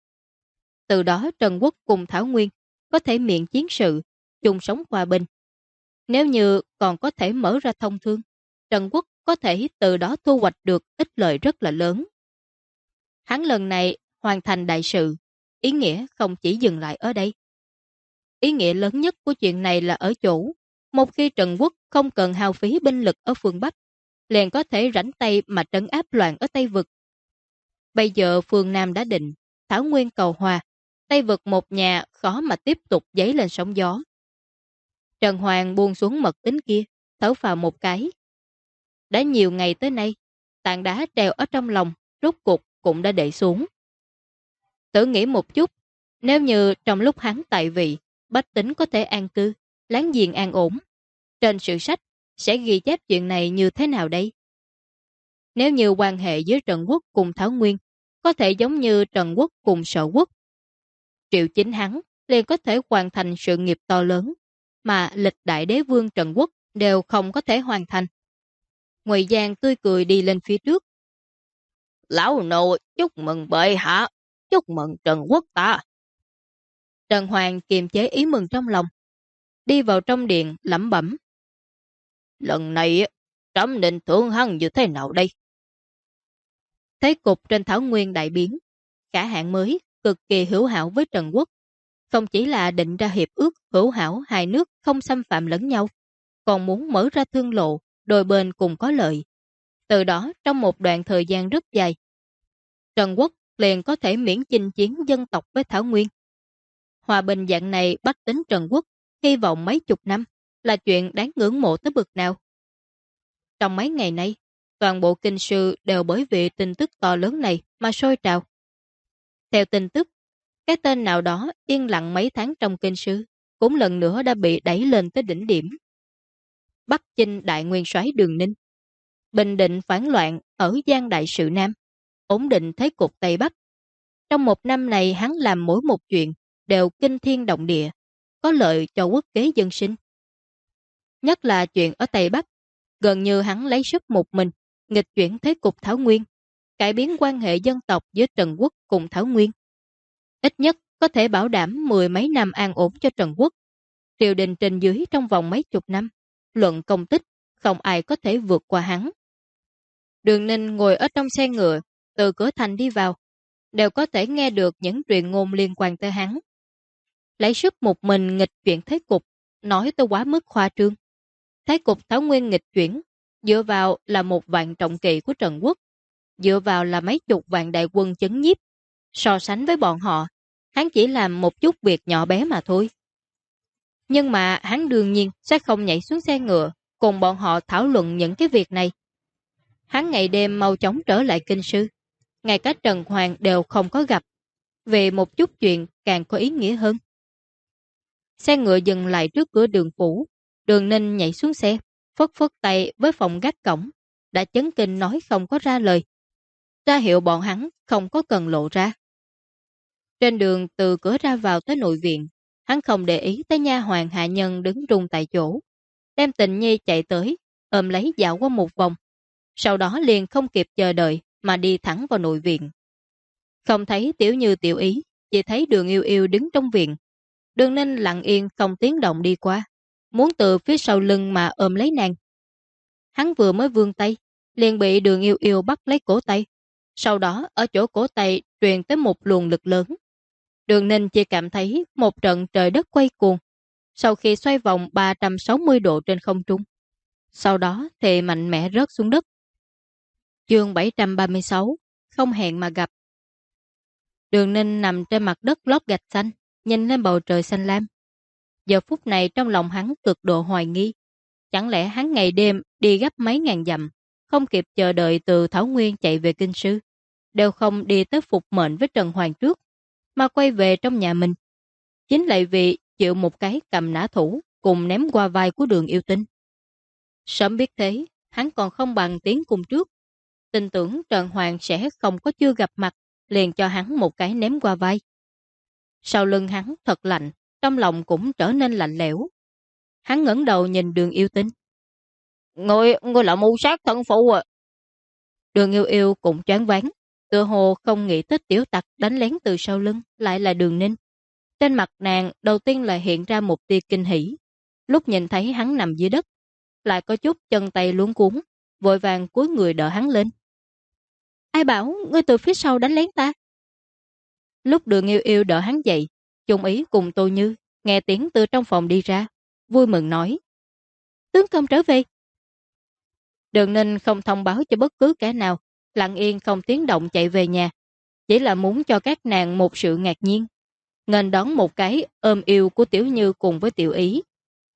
Từ đó Trần Quốc cùng Thảo Nguyên có thể miễn chiến sự, chung sống hòa bình. Nếu như còn có thể mở ra thông thương, Trần Quốc có thể từ đó thu hoạch được ích lợi rất là lớn. Hắn lần này hoàn thành đại sự, ý nghĩa không chỉ dừng lại ở đây. Ý nghĩa lớn nhất của chuyện này là ở chỗ, một khi Trần Quốc không cần hao phí binh lực ở phương Bắc, liền có thể rảnh tay mà trấn áp loạn ở Tây Vực. Bây giờ phương Nam đã định, Thảo Nguyên cầu hòa, Tây Vực một nhà khó mà tiếp tục dấy lên sóng gió. Trần Hoàng buông xuống mật tính kia, thở phào một cái. Đã nhiều ngày tới nay, tảng đá treo ở trong lòng, rốt cuộc cũng đã để xuống. Tự nghĩ một chút, nếu như trong lúc hắn tại vị, bách tính có thể an cư, láng giềng an ổn, trên sử sách sẽ ghi chép chuyện này như thế nào đây? Nếu như quan hệ giữa Trần Quốc cùng Thảo Nguyên có thể giống như Trần Quốc cùng Sở Quốc, Triệu Chính hắn liền có thể hoàn thành sự nghiệp to lớn mà lịch đại đế vương Trần Quốc đều không có thể hoàn thành. Ngụy Giang tươi cười đi lên phía trước. Lão nô chúc mừng bệ hạ, chúc mừng Trần Quốc ta. Trần Hoàng kiềm chế ý mừng trong lòng, đi vào trong điện lẩm bẩm. Lần này trẫm định thưởng hắn như thế nào đây? Thế cục trên Thảo Nguyên đại biến, Khả Hãn mới cực kỳ hữu hảo với Trần Quốc. Không chỉ là định ra hiệp ước hữu hảo hai nước không xâm phạm lẫn nhau, còn muốn mở ra thương lộ, đôi bên cùng có lợi. Từ đó trong một đoạn thời gian rất dài, Trần Quốc liền có thể miễn chinh chiến dân tộc với Thảo Nguyên. Hòa bình dạng này bách tính Trần Quốc hy vọng mấy chục năm là chuyện đáng ngưỡng mộ tới bực nào. Trong mấy ngày nay, toàn bộ kinh sư đều bởi vì tin tức to lớn này mà sôi trào. Theo tin tức, cái tên nào đó yên lặng mấy tháng trong kinh sư cũng lần nữa đã bị đẩy lên tới đỉnh điểm. Bắc Chinh đại nguyên soái Đường Ninh, bình định phản loạn ở Giang Đại Sự Nam, ổn định thế cục Tây Bắc. Trong một năm này hắn làm mỗi một chuyện đều kinh thiên động địa, có lợi cho quốc kế dân sinh. Nhất là chuyện ở Tây Bắc, Gần như hắn lấy sức một mình, nghịch chuyển thế cục Thảo Nguyên, cải biến quan hệ dân tộc giữa Trần Quốc cùng Thảo Nguyên. Ít nhất có thể bảo đảm mười mấy năm an ổn cho Trần Quốc. Triều đình trên dưới trong vòng mấy chục năm, luận công tích, không ai có thể vượt qua hắn. Đường Ninh ngồi ở trong xe ngựa, từ cửa thành đi vào, đều có thể nghe được những truyền ngôn liên quan tới hắn. Lấy sức một mình nghịch chuyển thế cục, nói tới quá mức khoa trương. Thế cục Thảo Nguyên nghịch chuyển, dựa vào là 1 vạn trọng kỵ của Trần Quốc, dựa vào là mấy chục vạn đại quân chấn nhiếp. So sánh với bọn họ, hắn chỉ làm một chút việc nhỏ bé mà thôi. Nhưng mà hắn đương nhiên sẽ không nhảy xuống xe ngựa, cùng bọn họ thảo luận những cái việc này. Hắn ngày đêm mau chóng trở lại kinh sư, ngay cả Trần Hoàng đều không có gặp. Về một chút chuyện càng có ý nghĩa hơn. Xe ngựa dừng lại trước cửa Đường phủ, Đường Ninh nhảy xuống xe, phất phất tay với phòng gác cổng, đã chấn kinh nói không có ra lời. Ra hiệu bọn hắn không có cần lộ ra. Trên đường từ cửa ra vào tới nội viện, hắn không để ý tới nha hoàn hạ nhân đứng run tại chỗ. Đem Tịnh Nhi chạy tới, ôm lấy dạo qua một vòng. Sau đó liền không kịp chờ đợi mà đi thẳng vào nội viện. Không thấy Tiểu Như Tiểu Ý, chỉ thấy Đường Yêu Yêu đứng trong viện. Đường Ninh lặng yên không tiếng động đi qua, muốn từ phía sau lưng mà ôm lấy nàng. Hắn vừa mới vươn tay, liền bị Đường Yêu Yêu bắt lấy cổ tay. Sau đó ở chỗ cổ tay truyền tới một luồng lực lớn. Đường Ninh chỉ cảm thấy một trận trời đất quay cuồng, sau khi xoay vòng 360 độ trên không trung. Sau đó thì mạnh mẽ rớt xuống đất. Chương 736, không hẹn mà gặp. Đường Ninh nằm trên mặt đất lót gạch xanh, nhìn lên bầu trời xanh lam. Giờ phút này trong lòng hắn cực độ hoài nghi. Chẳng lẽ hắn ngày đêm đi gấp mấy ngàn dặm, không kịp chờ đợi từ Thảo Nguyên chạy về kinh sư, đều không đi tới phục mệnh với Trần Hoàng trước, mà quay về trong nhà mình. Chính lại vì chịu một cái cầm nã thủ cùng ném qua vai của Đường Yêu Tinh. Sớm biết thế, hắn còn không bằng tiến cùng trước. Tin tưởng Trần Hoàng sẽ không có chưa gặp mặt, liền cho hắn một cái ném qua vai. Sau lưng hắn thật lạnh, trong lòng cũng trở nên lạnh lẽo. Hắn ngẩng đầu nhìn Đường Yêu Tinh. Ngươi là mưu sát thân phụ à? Đường Yêu Yêu cũng choáng váng, tựa hồ không nghĩ tới tiểu tặc đánh lén từ sau lưng lại là Đường Ninh. Trên mặt nàng đầu tiên là hiện ra một tia kinh hỉ. Lúc nhìn thấy hắn nằm dưới đất, lại có chút chân tay luống cuống, vội vàng cúi người đỡ hắn lên. Ai bảo ngươi từ phía sau đánh lén ta? Lúc Đường Yêu Yêu đỡ hắn dậy, Chung Ý cùng Tô Như nghe tiếng từ trong phòng đi ra, vui mừng nói: tướng công trở về. Đường Ninh không thông báo cho bất cứ kẻ nào, lặng yên không tiếng động chạy về nhà, chỉ là muốn cho các nàng một sự ngạc nhiên, nghênh đón một cái ôm yêu của Tiểu Như cùng với Tiểu Ý.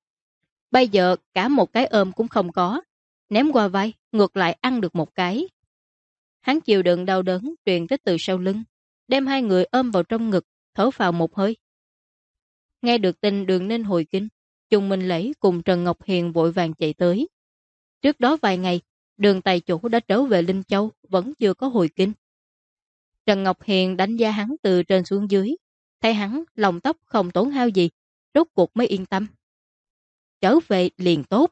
Bây giờ cả một cái ôm cũng không có, ném qua vai, ngược lại ăn được một cái. Hắn chịu đựng đau đớn truyền tới từ sau lưng, đem hai người ôm vào trong ngực, thở phào một hơi. Nghe được tin Đường Ninh hồi kinh, Chung Minh Lễ cùng Trần Ngọc Hiền vội vàng chạy tới. Trước đó vài ngày, Đường tài chủ đã trở về Linh Châu, vẫn chưa có hồi kinh. Trần Ngọc Hiền đánh giá hắn từ trên xuống dưới, thấy hắn lòng tóc không tốn hao gì, rốt cuộc mới yên tâm. Trở về liền tốt.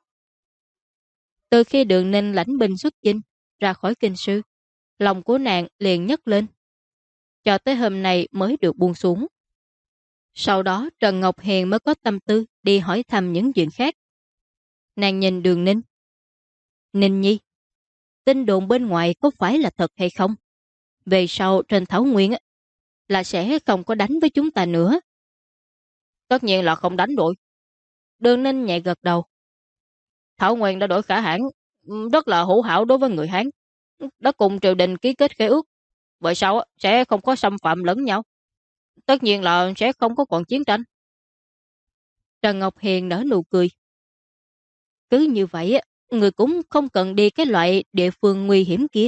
Từ khi Đường Ninh lãnh binh xuất chinh, ra khỏi kinh sư, lòng của nàng liền nhấc lên. Cho tới hôm nay mới được buông xuống. Sau đó Trần Ngọc Hiền mới có tâm tư đi hỏi thăm những chuyện khác. Nàng nhìn Đường Ninh. Ninh Nhi, tin đồn bên ngoài có phải là thật hay không? Về sau trên Thảo Nguyên là sẽ không có đánh với chúng ta nữa. Tất nhiên là không đánh rồi. Đường Ninh nhẹ gật đầu. Thảo Nguyên đã đổi khả hãn, rất là hữu hảo đối với người Hán. Đã cùng triều đình ký kết khế ước. Vậy sau sẽ không có xâm phạm lẫn nhau. Tất nhiên là sẽ không có còn chiến tranh. Trần Ngọc Hiền nở nụ cười. Cứ như vậy, người cũng không cần đi cái loại địa phương nguy hiểm kia.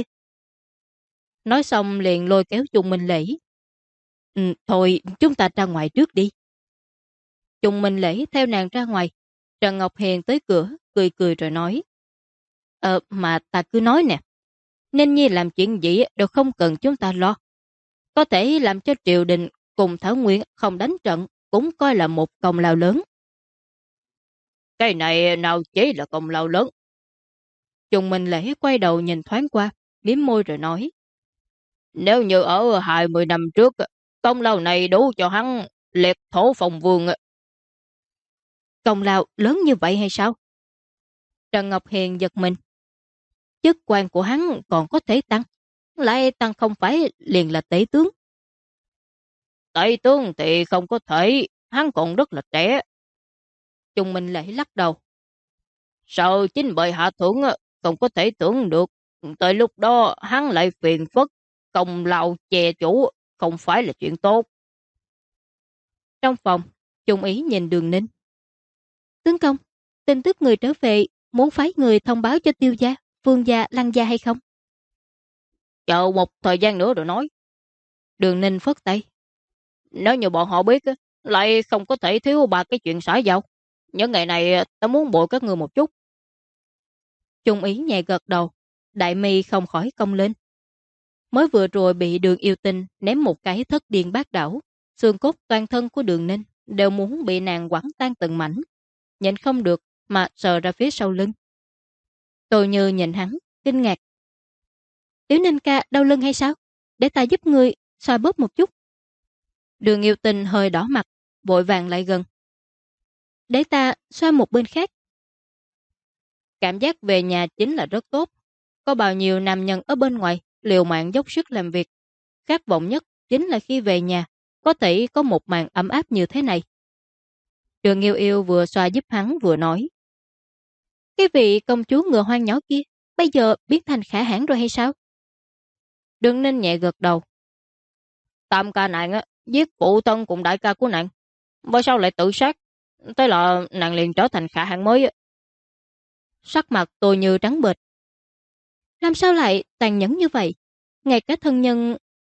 Nói xong liền lôi kéo Chung Minh Lễ. Thôi chúng ta ra ngoài trước đi. Chung Minh Lễ theo nàng ra ngoài. Trần Ngọc Hiền tới cửa, cười cười rồi nói. Mà ta cứ nói nè. Nên Nhi làm chuyện gì đều không cần chúng ta lo. Có thể làm cho triều đình cùng Thảo Nguyên không đánh trận cũng coi là một công lao lớn. Cái này nào chỉ là công lao lớn. Trùng Minh Lễ quay đầu nhìn thoáng qua, liếm môi rồi nói. Nếu như ở 20 năm trước, công lao này đủ cho hắn liệt thổ phòng vương. Công lao lớn như vậy hay sao? Trần Ngọc Hiền giật mình. Chức quan của hắn còn có thể tăng, lại tăng không phải liền là tể tướng. Tể tướng thì không có thể, hắn còn rất là trẻ. Trùng Minh Lễ lắc đầu. Sợ chính bởi hạ thưởng không có thể tưởng được, tới lúc đó hắn lại phiền phức, công lao chè chủ không phải là chuyện tốt. Trong phòng, Trung Ý nhìn Đường Ninh. Tướng công, tin tức người trở về muốn phái người thông báo cho Tiêu gia, Vương gia, Lăng gia hay không? Chờ một thời gian nữa rồi nói. Đường Ninh phất tay. Nếu như bọn họ biết, lại không có thể thiếu ba cái chuyện xả dầu. Những ngày này ta muốn bội các người một chút. Trung Ý nhẹ gật đầu, đại mi không khỏi cong lên. Mới vừa rồi bị Đường Yêu Tinh ném một cái thất điên bát đảo, xương cốt toàn thân của Đường Ninh đều muốn bị nàng quẳng tan từng mảnh. Nhìn không được mà sờ ra phía sau lưng. Tôi Như nhìn hắn, kinh ngạc. Tiểu Ninh ca đau lưng hay sao? Để ta giúp người xoa bóp một chút. Đường Yêu Tinh hơi đỏ mặt, vội vàng lại gần. Để ta xoa một bên khác. Cảm giác về nhà chính là rất tốt. Có bao nhiêu nam nhân ở bên ngoài liều mạng dốc sức làm việc. Khát vọng nhất chính là khi về nhà có thể có một màn ấm áp như thế này. Đường Yêu Yêu vừa xoa giúp hắn vừa nói. Cái vị công chúa ngựa hoang nhỏ kia bây giờ biến thành khả hãn rồi hay sao? Đường Ninh nhẹ gật đầu. Tam ca nàng giết phụ thân cùng đại ca của nàng. Bởi sao lại tự sát? Thế là nàng liền trở thành khả hãn mới. Sắc mặt Tôi Như trắng bệch. Làm sao lại tàn nhẫn như vậy? Ngay cả thân nhân...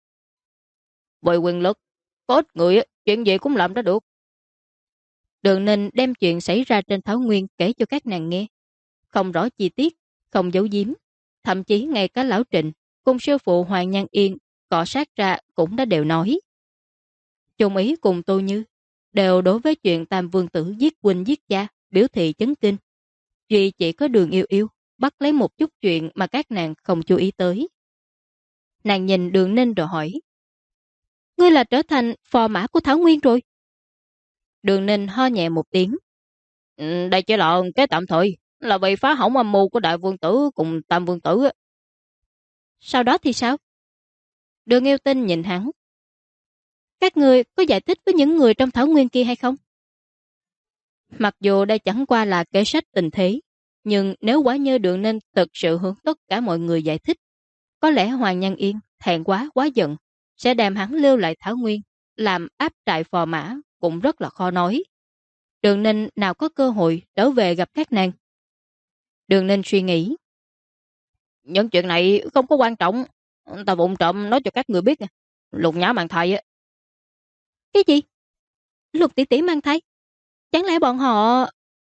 Bởi quyền lực, có ít người chuyện gì cũng làm ra được. Đường Ninh đem chuyện xảy ra trên Thảo Nguyên kể cho các nàng nghe. Không rõ chi tiết, không giấu giếm. Thậm chí ngay cả lão Trịnh cùng sư phụ Hoàng Nhan Yên cọ sát ra cũng đã đều nói. Trung Ý cùng Tô Như đều đối với chuyện Tam Vương Tử giết huynh giết cha biểu thị chấn kinh. Duy chỉ có Đường Yêu Yêu bắt lấy một chút chuyện mà các nàng không chú ý tới. Nàng nhìn Đường Ninh rồi hỏi. Ngươi là trở thành phò mã của Thảo Nguyên rồi? Đường Ninh ho nhẹ một tiếng. Đây chỉ là cái tạm thời, là vì phá hỏng âm mưu của Đại Vương Tử cùng Tam Vương Tử. Sau đó thì sao? Đường Yêu Tinh nhìn hắn. Các người có giải thích với những người trong Thảo Nguyên kia hay không? Mặc dù đây chẳng qua là kể sách tình thế, nhưng nếu quả như Đường Ninh thực sự hướng tất cả mọi người giải thích, có lẽ Hoàng Nhan Yên thẹn quá giận, sẽ đem hắn lưu lại Thảo Nguyên, làm áp trại phò mã cũng rất là khó nói. Đường Ninh nào có cơ hội trở về gặp các nàng. Đường Ninh suy nghĩ. Những chuyện này không có quan trọng, ta vụng trộm nói cho các người biết. Lục Nhã mang thai. Cái gì? Lục tỷ tỷ mang thai? Chẳng lẽ bọn họ...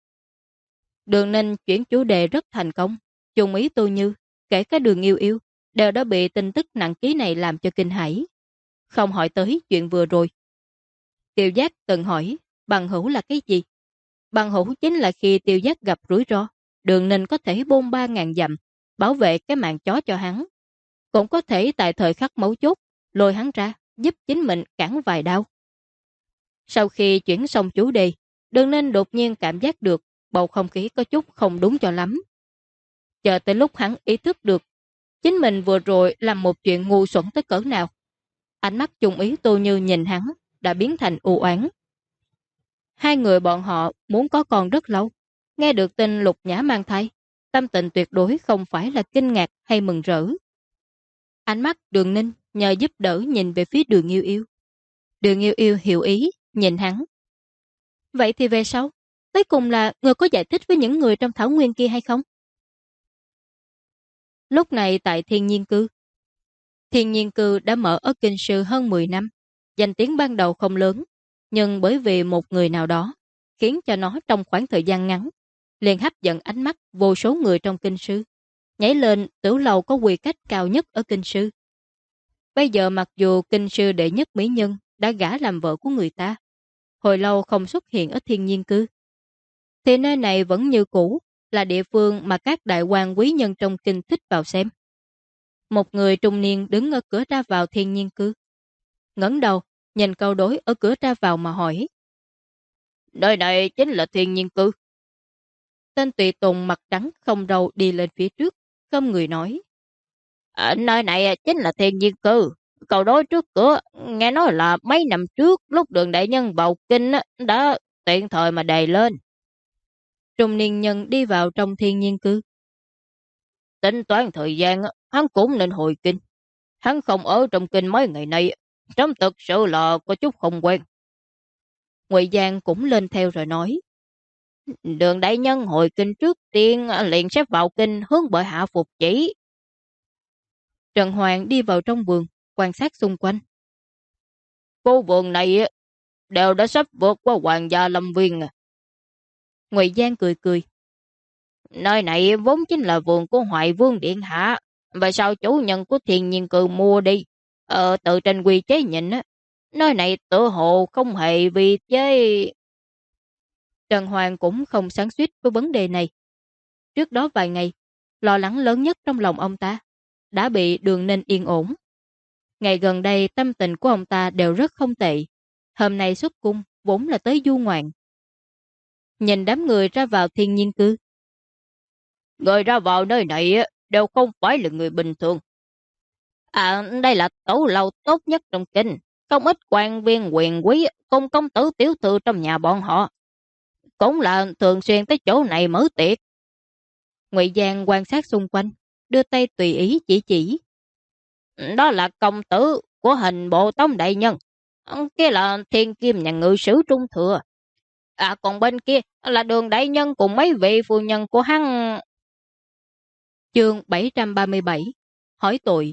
Đường Ninh chuyển chủ đề rất thành công. Chung ý Tô Như, kể cả Đường Yêu Yêu, đều đã bị tin tức nặng ký này làm cho kinh hãi. Không hỏi tới chuyện vừa rồi. Tiêu Giác từng hỏi, bằng hữu là cái gì? Bằng hữu chính là khi Tiêu Giác gặp rủi ro, Đường Ninh có thể bôn 3.000 dặm, bảo vệ cái mạng chó cho hắn. Cũng có thể tại thời khắc mấu chốt, lôi hắn ra, giúp chính mình cản vài đau. Sau khi chuyển xong chủ đề, Đường Ninh đột nhiên cảm giác được bầu không khí có chút không đúng cho lắm. Chờ tới lúc hắn ý thức được, chính mình vừa rồi làm một chuyện ngu xuẩn tới cỡ nào. Ánh mắt Chung Ý Tô Như nhìn hắn, đã biến thành u oán. Hai người bọn họ muốn có con rất lâu. Nghe được tin Lục Nhã mang thai, tâm tình tuyệt đối không phải là kinh ngạc hay mừng rỡ. Ánh mắt Đường Ninh nhờ giúp đỡ nhìn về phía Đường Yêu Yêu. Đường Yêu Yêu hiểu ý, nhìn hắn. Vậy thì về sau, tới cùng là người có giải thích với những người trong Thảo Nguyên kia hay không? Lúc này tại Thiên Nhiên Cư. Thiên Nhiên Cư đã mở ở Kinh Sư hơn 10 năm. Danh tiếng ban đầu không lớn, nhưng bởi vì một người nào đó, khiến cho nó trong khoảng thời gian ngắn, liền hấp dẫn ánh mắt vô số người trong Kinh Sư. Nhảy lên tiểu lầu có quy cách cao nhất ở Kinh Sư. Bây giờ mặc dù Kinh Sư đệ nhất mỹ nhân đã gả làm vợ của người ta, hồi lâu không xuất hiện ở Thiên Nhiên Cư, thì nơi này vẫn như cũ, là địa phương mà các đại quan quý nhân trong kinh thích vào xem. Một người trung niên đứng ở cửa ra vào Thiên Nhiên Cư. Ngẩng đầu, nhìn câu đối ở cửa ra vào mà hỏi. Nơi này chính là Thiên Nhiên Cư. Tên tùy tùng mặt trắng không râu đi lên phía trước, không người nói. Nơi này chính là Thiên Nhiên Cư. Câu đối trước cửa, nghe nói là mấy năm trước lúc Đường đại nhân vào kinh đã tiện thời mà đề lên. Trung niên nhân đi vào trong Thiên Nhiên Cư. Tính toán thời gian, hắn cũng nên hồi kinh. Hắn không ở trong kinh mấy ngày nay, trông thực sự là có chút không quen. Ngụy Giang cũng lên theo rồi nói. Đường đại nhân hồi kinh trước tiên liền sẽ vào kinh hướng bệ hạ phục chỉ. Trần Hoàng đi vào trong vườn, quan sát xung quanh. Cô vườn này đều đã sắp vượt qua hoàng gia lâm viên. Ngụy Giang cười cười. Nơi này vốn chính là vườn của Hoài Vương Điện Hạ. Và sao chủ nhân của Thiên Nhiên Cư mua đi? Tự trên quy chế nhìn á. Nơi này tự hồ không hề vì chế. Trần Hoàng cũng không sáng suýt với vấn đề này. Trước đó vài ngày, lo lắng lớn nhất trong lòng ông ta đã bị Đường Ninh yên ổn. Ngày gần đây tâm tình của ông ta đều rất không tệ. Hôm nay xuất cung vốn là tới du ngoạn. Nhìn đám người ra vào Thiên Nhiên Cư. Người ra vào nơi này đều không phải là người bình thường. Đây là tấu lầu tốt nhất trong kinh. Không ít quan viên quyền quý cùng công tử tiểu thư trong nhà bọn họ. Cũng là thường xuyên tới chỗ này mở tiệc. Ngụy Giang quan sát xung quanh, đưa tay tùy ý chỉ. Đó là công tử của hình bộ tống đại nhân. Kia là thiên kim nhà ngự sử trung thừa. Còn bên kia là Đường đại nhân cùng mấy vị phu nhân của hắn. Chương 737 hỏi tội.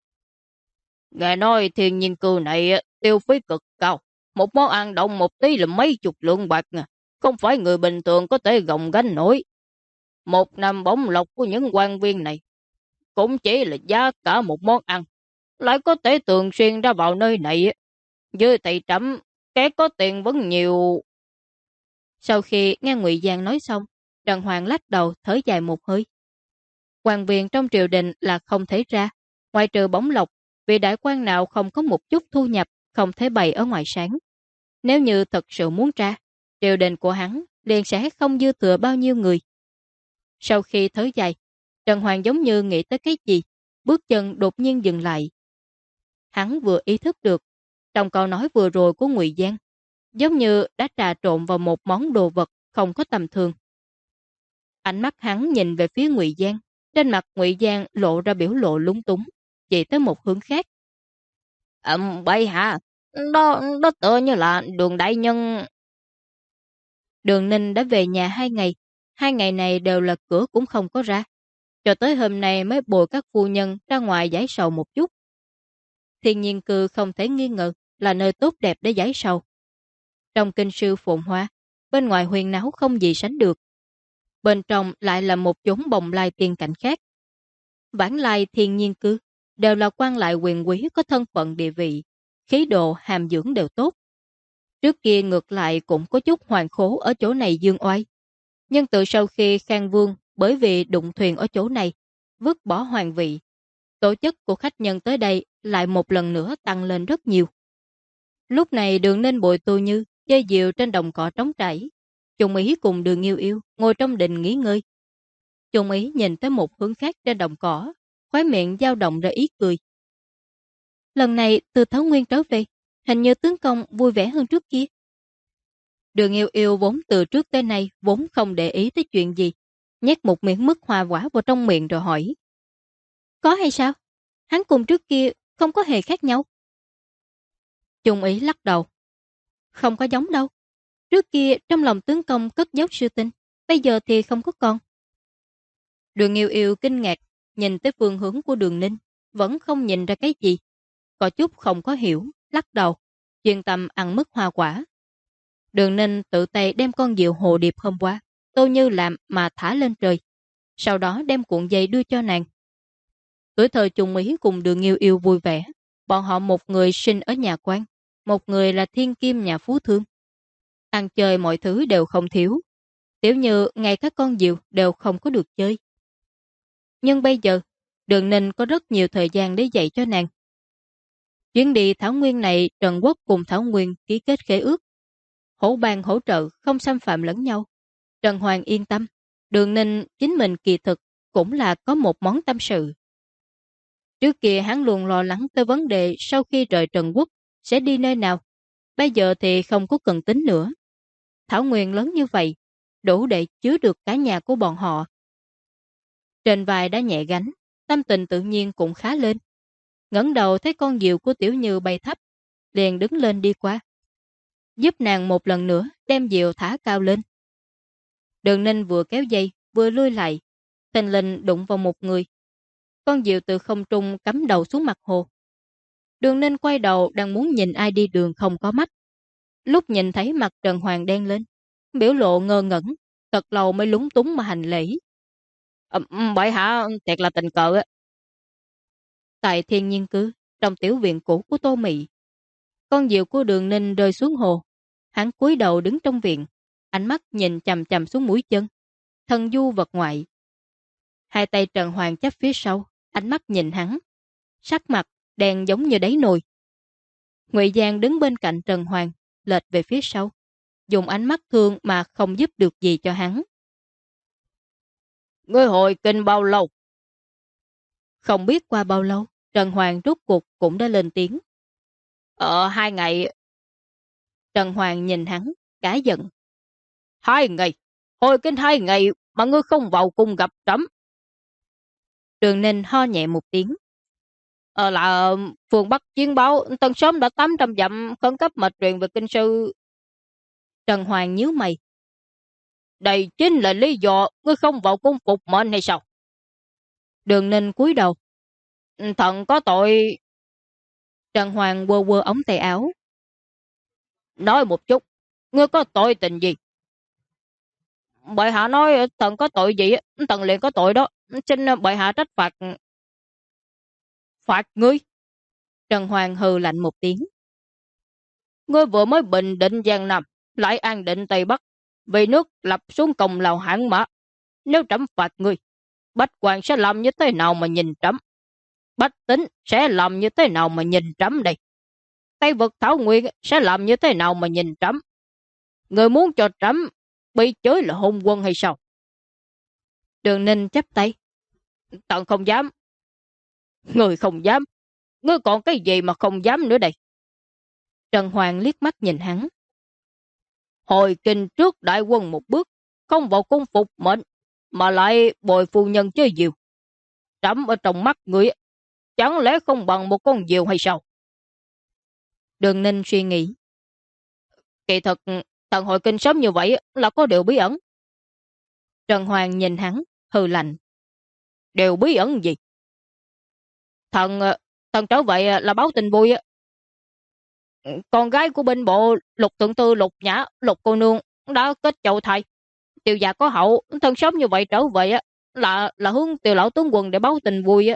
Nghe nói Thiên Nhiên Cư này tiêu phí cực cao. Một món ăn động một tí là mấy chục lượng bạc. Không phải người bình thường có thể gồng gánh nổi. Một năm bổng lộc của những quan viên này cũng chỉ là giá cả một món ăn. Lại có thể thường xuyên ra vào nơi này. Dưới tay trẫm, kẻ có tiền vẫn nhiều. Sau khi nghe Ngụy Giang nói xong, Trần Hoàng lắc đầu thở dài một hơi. Quan viên trong triều đình là không thể ra. Ngoài trừ bổng lộc, vị đại quan nào không có một chút thu nhập không thể bày ở ngoài sáng. Nếu như thật sự muốn ra, triều đình của hắn liền sẽ không dư thừa bao nhiêu người. Sau khi thở dài, Trần Hoàng giống như nghĩ tới cái gì, bước chân đột nhiên dừng lại. Hắn vừa ý thức được, trong câu nói vừa rồi của Ngụy Giang, giống như đã trà trộn vào một món đồ vật không có tầm thường. Ánh mắt hắn nhìn về phía Ngụy Giang, trên mặt Ngụy Giang lộ ra biểu lộ lúng túng, chỉ tới một hướng khác. Bậy hạ, đó tựa như là Đường đại nhân. Đường Ninh đã về nhà 2 ngày, 2 ngày này đều là cửa cũng không có ra. Cho tới hôm nay mới bồi các phu nhân ra ngoài giải sầu một chút. Thiên Nhiên Cư không thể nghi ngờ là nơi tốt đẹp để giải sầu. Trong kinh sư phồn hoa, bên ngoài huyền náo không gì sánh được. Bên trong lại là một chốn bồng lai tiên cảnh khác. Vãng lai Thiên Nhiên Cư đều là quan lại quyền quý có thân phận địa vị, khí độ hàm dưỡng đều tốt. Trước kia ngược lại cũng có chút hoàng khố ở chỗ này dương oai. Nhưng từ sau khi Khang Vương bởi vì đụng thuyền ở chỗ này, vứt bỏ hoàng vị, tổ chức của khách nhân tới đây lại một lần nữa tăng lên rất nhiều. Lúc này Đường Ninh Bội Tô Như chơi diều trên đồng cỏ trống trải. Chung Ý cùng Đường Yêu Yêu ngồi trong đình nghỉ ngơi. Chung Ý nhìn tới một hướng khác trên đồng cỏ, khóe miệng dao động ra ý cười. Lần này từ Thấu Nguyên trở về, hình như tướng công vui vẻ hơn trước kia. Đường Yêu Yêu vốn từ trước tới nay vốn không để ý tới chuyện gì, nhét một miếng mứt hoa quả vào trong miệng rồi hỏi. Có hay sao? Hắn cùng trước kia không có hề khác nhau. Chung Ý lắc đầu. Không có giống đâu. Trước kia trong lòng tướng công cất giấu sư tinh, bây giờ thì không có con. Đường Yêu Yêu kinh ngạc, nhìn tới phương hướng của Đường Ninh, vẫn không nhìn ra cái gì. Có chút không có hiểu, lắc đầu, chuyên tâm ăn mứt hoa quả. Đường Ninh tự tay đem con diều hồ điệp hôm qua, Tô Như làm mà thả lên trời. Sau đó đem cuộn dây đưa cho nàng. Tuổi thơ Chung Ý cùng Đường Yêu Yêu vui vẻ. Bọn họ một người sinh ở nhà quan, một người là thiên kim nhà phú thương. Ăn chơi mọi thứ đều không thiếu. Tiểu Như ngay các con diều đều không có được chơi. Nhưng bây giờ, Đường Ninh có rất nhiều thời gian để dạy cho nàng. Chuyến đi Thảo Nguyên này, Trần Quốc cùng Thảo Nguyên ký kết khế ước. Hổ bang hỗ trợ, không xâm phạm lẫn nhau. Trần Hoàng yên tâm, Đường Ninh chính mình kỳ thực cũng là có một món tâm sự. Trước kia hắn luôn lo lắng tới vấn đề sau khi rời Trần Quốc sẽ đi nơi nào. Bây giờ thì không có cần tính nữa. Thảo Nguyên lớn như vậy, đủ để chứa được cả nhà của bọn họ. Trên vai đã nhẹ gánh, tâm tình tự nhiên cũng khá lên. Ngẩng đầu thấy con diều của Tiểu Như bay thấp, liền đứng lên đi qua. Giúp nàng một lần nữa đem diều thả cao lên. Đường Ninh vừa kéo dây, vừa lui lại. Thình lình đụng vào một người. Con diều từ không trung cắm đầu xuống mặt hồ. Đường Ninh quay đầu đang muốn nhìn ai đi đường không có mắt. Lúc nhìn thấy mặt Trần Hoàng đen lên, biểu lộ ngơ ngẩn, thật lâu mới lúng túng mà hành lễ. Bậy hạ, thiệt là tình cờ á. Tại Thiên Nhiên Cư, trong tiểu viện cũ của Tô Mị, con diều của Đường Ninh rơi xuống hồ. Hắn cúi đầu đứng trong viện, ánh mắt nhìn chằm chằm xuống mũi chân, thần du vật ngoại. Hai tay Trần Hoàng chắp phía sau, ánh mắt nhìn hắn, sắc mặt đen giống như đáy nồi. Ngụy Giang đứng bên cạnh Trần Hoàng, lệch về phía sau, dùng ánh mắt thương mà không giúp được gì cho hắn. Ngươi hồi kinh bao lâu? Không biết qua bao lâu, Trần Hoàng rút cuộc cũng đã lên tiếng. 2 ngày. Trần Hoàng nhìn hắn, cả giận. 2 ngày? Hồi kinh 2 ngày mà ngươi không vào cung gặp trẫm. Đường Ninh ho nhẹ một tiếng. Là phường Bắc chiến báo Tân sớm đã 800 dặm khẩn cấp mật truyền về kinh sư. Trần Hoàng nhíu mày. Đây chính là lý do ngươi không vào cung phục mệnh hay sao? Đường Ninh cúi đầu. Thần có tội. Trần Hoàng quơ quơ ống tay áo. Nói một chút, ngươi có tội tình gì? Bệ hạ nói thần có tội gì, thần liền có tội đó. Xin bệ hạ trách phạt. Phạt ngươi? Trần Hoàng hừ lạnh một tiếng. Ngươi vừa mới bình định Giang Nam, lại an định Tây Bắc, vì nước lập xuống công lao hãn mã. Nếu trẫm phạt ngươi, Bách Quan sẽ làm như thế nào mà nhìn trẫm? Bách Tính sẽ làm như thế nào mà nhìn trẫm đây? Tây vực Thảo Nguyên sẽ làm như thế nào mà nhìn trẫm? Người muốn cho trẫm bị chới là hôn quân hay sao? Đường Ninh chắp tay. Tận không dám. Người không dám. Ngươi còn cái gì mà không dám nữa đây? Trần Hoàng liếc mắt nhìn hắn. Hồi kinh trước đại quân một bước, không vào cung phục mệnh, mà lại bồi phu nhân chơi diều. Trẫm ở trong mắt người, chẳng lẽ không bằng một con diều hay sao? Đường Ninh suy nghĩ. Kỳ thật, thần hội kinh sớm như vậy là có điều bí ẩn. Trần Hoàng nhìn hắn, hừ lạnh. Điều bí ẩn gì? Thần trở vậy là báo tin vui. Con gái của binh bộ Lục Thượng Tư Lục Nhã, Lục cô nương đã kết chậu thai. Tiêu gia có hậu, thân sớm như vậy trở về là hướng Tiêu lão tướng quân để báo tin vui.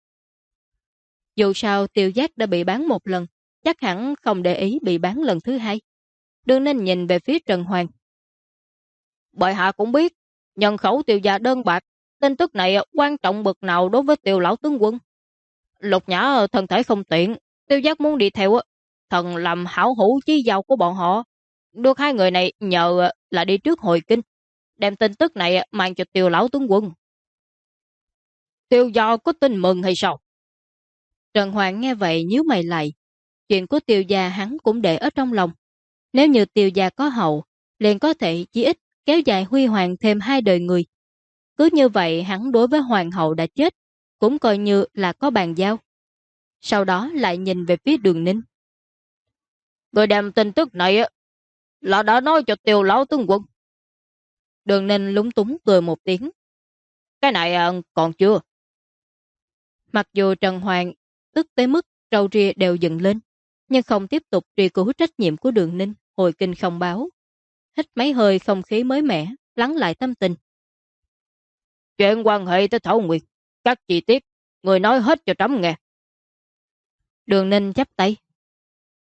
Dù sao Tiêu Giác đã bị bán một lần, chắc hẳn không để ý bị bán lần thứ hai. Đường Ninh nhìn về phía Trần Hoàng. Bệ hạ cũng biết, nhân khẩu Tiêu gia đơn bạc, tin tức này quan trọng bậc nào đối với Tiêu lão tướng quân. Lục Nhã thân thể không tiện, Tiêu Giác muốn đi theo, thần làm hảo hữu chí giao của bọn họ. Được hai người này nhờ là đi trước hồi kinh, đem tin tức này mang cho Tiêu lão tướng quân. Tiêu gia có tin mừng hay sao? Trần Hoàng nghe vậy nhíu mày lại. Chuyện của Tiêu gia hắn cũng để ở trong lòng. Nếu như Tiêu gia có hậu, liền có thể chí ít kéo dài huy hoàng thêm 2 đời người. Cứ như vậy hắn đối với hoàng hậu đã chết, cũng coi như là có bàn giao. Sau đó lại nhìn về phía Đường Ninh. Người đem tin tức này là đã nói cho Tiêu lão tướng quân. Đường Ninh lúng túng cười một tiếng. Cái này còn chưa. Mặc dù Trần Hoàng tức tới mức râu ria đều dựng lên, nhưng không tiếp tục truy cứu trách nhiệm của Đường Ninh hồi kinh không báo. Hít mấy hơi không khí mới mẻ, lắng lại tâm tình. Chuyện quan hệ tới Thảo Nguyên, các chi tiết, người nói hết cho trẫm nghe. Đường Ninh chắp tay.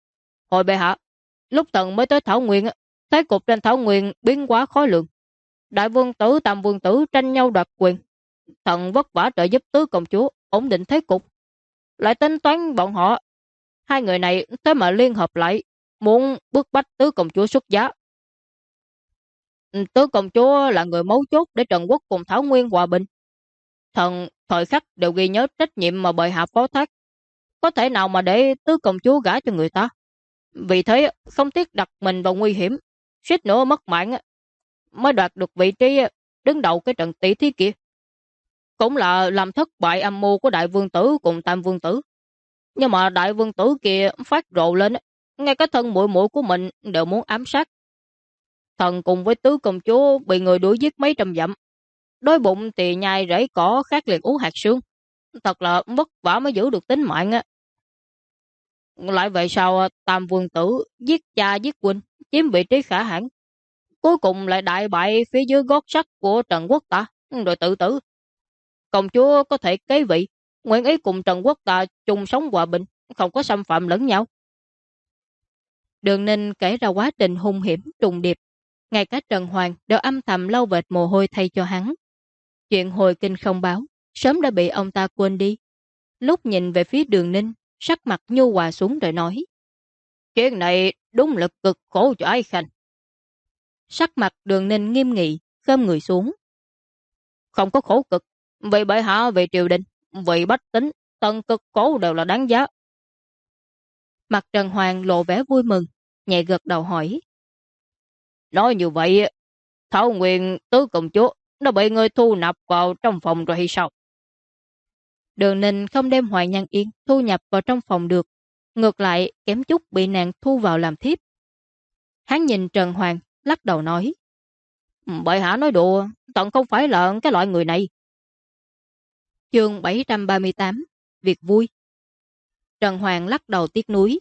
Hồi bệ hạ, lúc thần mới tới Thảo Nguyên, thấy cục trên Thảo Nguyên biến quá khó lường. Đại vương tử, tam vương tử tranh nhau đoạt quyền. Thần vất vả trợ giúp tứ công chúa ổn định thế cục. Lại tính toán bọn họ. Hai người này thế mà liên hợp lại, muốn bức bách tứ công chúa xuất giá. Tứ công chúa là người mấu chốt để Trần Quốc cùng Thảo Nguyên hòa bình. Thần thời khắc đều ghi nhớ trách nhiệm mà bệ hạ phó thác. Có thể nào mà để tứ công chúa gả cho người ta? Vì thế không tiếc đặt mình vào nguy hiểm, suýt nữa mất mạng mới đoạt được vị trí đứng đầu cái trận tỷ thí kia. Cũng là làm thất bại âm mưu của đại vương tử cùng tam vương tử. Nhưng mà đại vương tử kia phát rộ lên, ngay cả thân muội muội của mình đều muốn ám sát. Thần cùng với tứ công chúa bị người đuổi giết mấy trăm dặm. Đói bụng thì nhai rễ cỏ, khác liền uống hạt sương. Thật là vất vả mới giữ được tính mạng á. Lại vậy sao tam vương tử giết cha giết huynh, chiếm vị trí khả hãn, cuối cùng lại đại bại phía dưới gót sắt của Trần Quốc ta, rồi tự tử. Công chúa có thể kế vị, nguyện ý cùng Trần Quốc ta chung sống hòa bình, không có xâm phạm lẫn nhau. Đường Ninh kể ra quá trình hung hiểm trùng điệp, ngay cả Trần Hoàng đều âm thầm lau vệt mồ hôi thay cho hắn. Chuyện hồi kinh không báo, sớm đã bị ông ta quên đi. Lúc nhìn về phía Đường Ninh, sắc mặt nhu hòa xuống rồi nói: Chuyện này đúng là cực khổ cho Ái Khanh. Sắc mặt Đường Ninh nghiêm nghị, khom người xuống. Không có khổ cực, vì bệ hạ, vì triều đình, vì bách tính, tân cực khổ đều là đáng giá. Mặt Trần Hoàng lộ vẻ vui mừng, nhẹ gật đầu hỏi: Nói như vậy, Thảo Nguyên tứ công chúa nó bị người thu nạp vào trong phòng rồi hay sao? Đường Ninh không đem Hoài Nhan Yên thu nhập vào trong phòng được, ngược lại kém chút bị nàng thu vào làm thiếp. Hắn nhìn Trần Hoàng, lắc đầu nói: Bệ hạ nói đùa, tận không phải là cái loại người này. Chương 738, việc vui. Trần Hoàng lắc đầu tiếc nuối: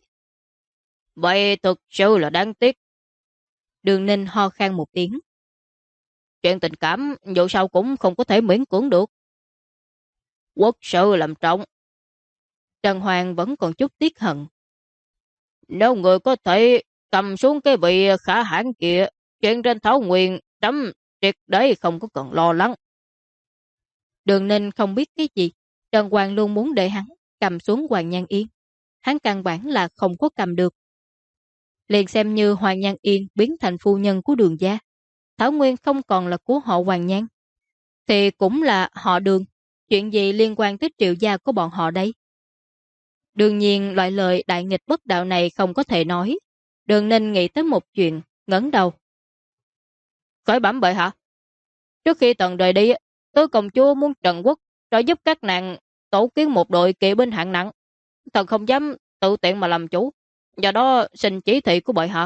Vậy thực sự là đáng tiếc. Đường Ninh ho khan một tiếng: Chuyện tình cảm dù sao cũng không có thể miễn cưỡng được. Quốc sự làm trọng. Trần Hoàng vẫn còn chút tiếc hận: Nếu người có thể cầm xuống cái vị khả hãn kia, chuyện trên Thảo Nguyên chấm triệt đấy không có cần lo lắng. Đường Ninh không biết cái gì, Trần Hoàng luôn muốn để hắn cầm xuống Hoàng Nhan Yên. Hắn căn bản là không có cầm được. Liền xem như Hoàng Nhan Yên biến thành phu nhân của Đường gia, Thảo Nguyên không còn là của họ Hoàng Nhan, thì cũng là họ Đường. Chuyện gì liên quan tới triệu gia của bọn họ đây? Đương nhiên loại lời đại nghịch bất đạo này không có thể nói. Đường Ninh nghĩ tới một chuyện, ngẩng đầu: Khởi bẩm bệ hạ. Trước khi Tần rời đi, tứ công chúa muốn Trần Quốc trợ giúp các nàng tổ kiến một đội kỵ binh hạng nặng. Thần không dám tự tiện mà làm chủ, do đó xin chỉ thị của bệ hạ.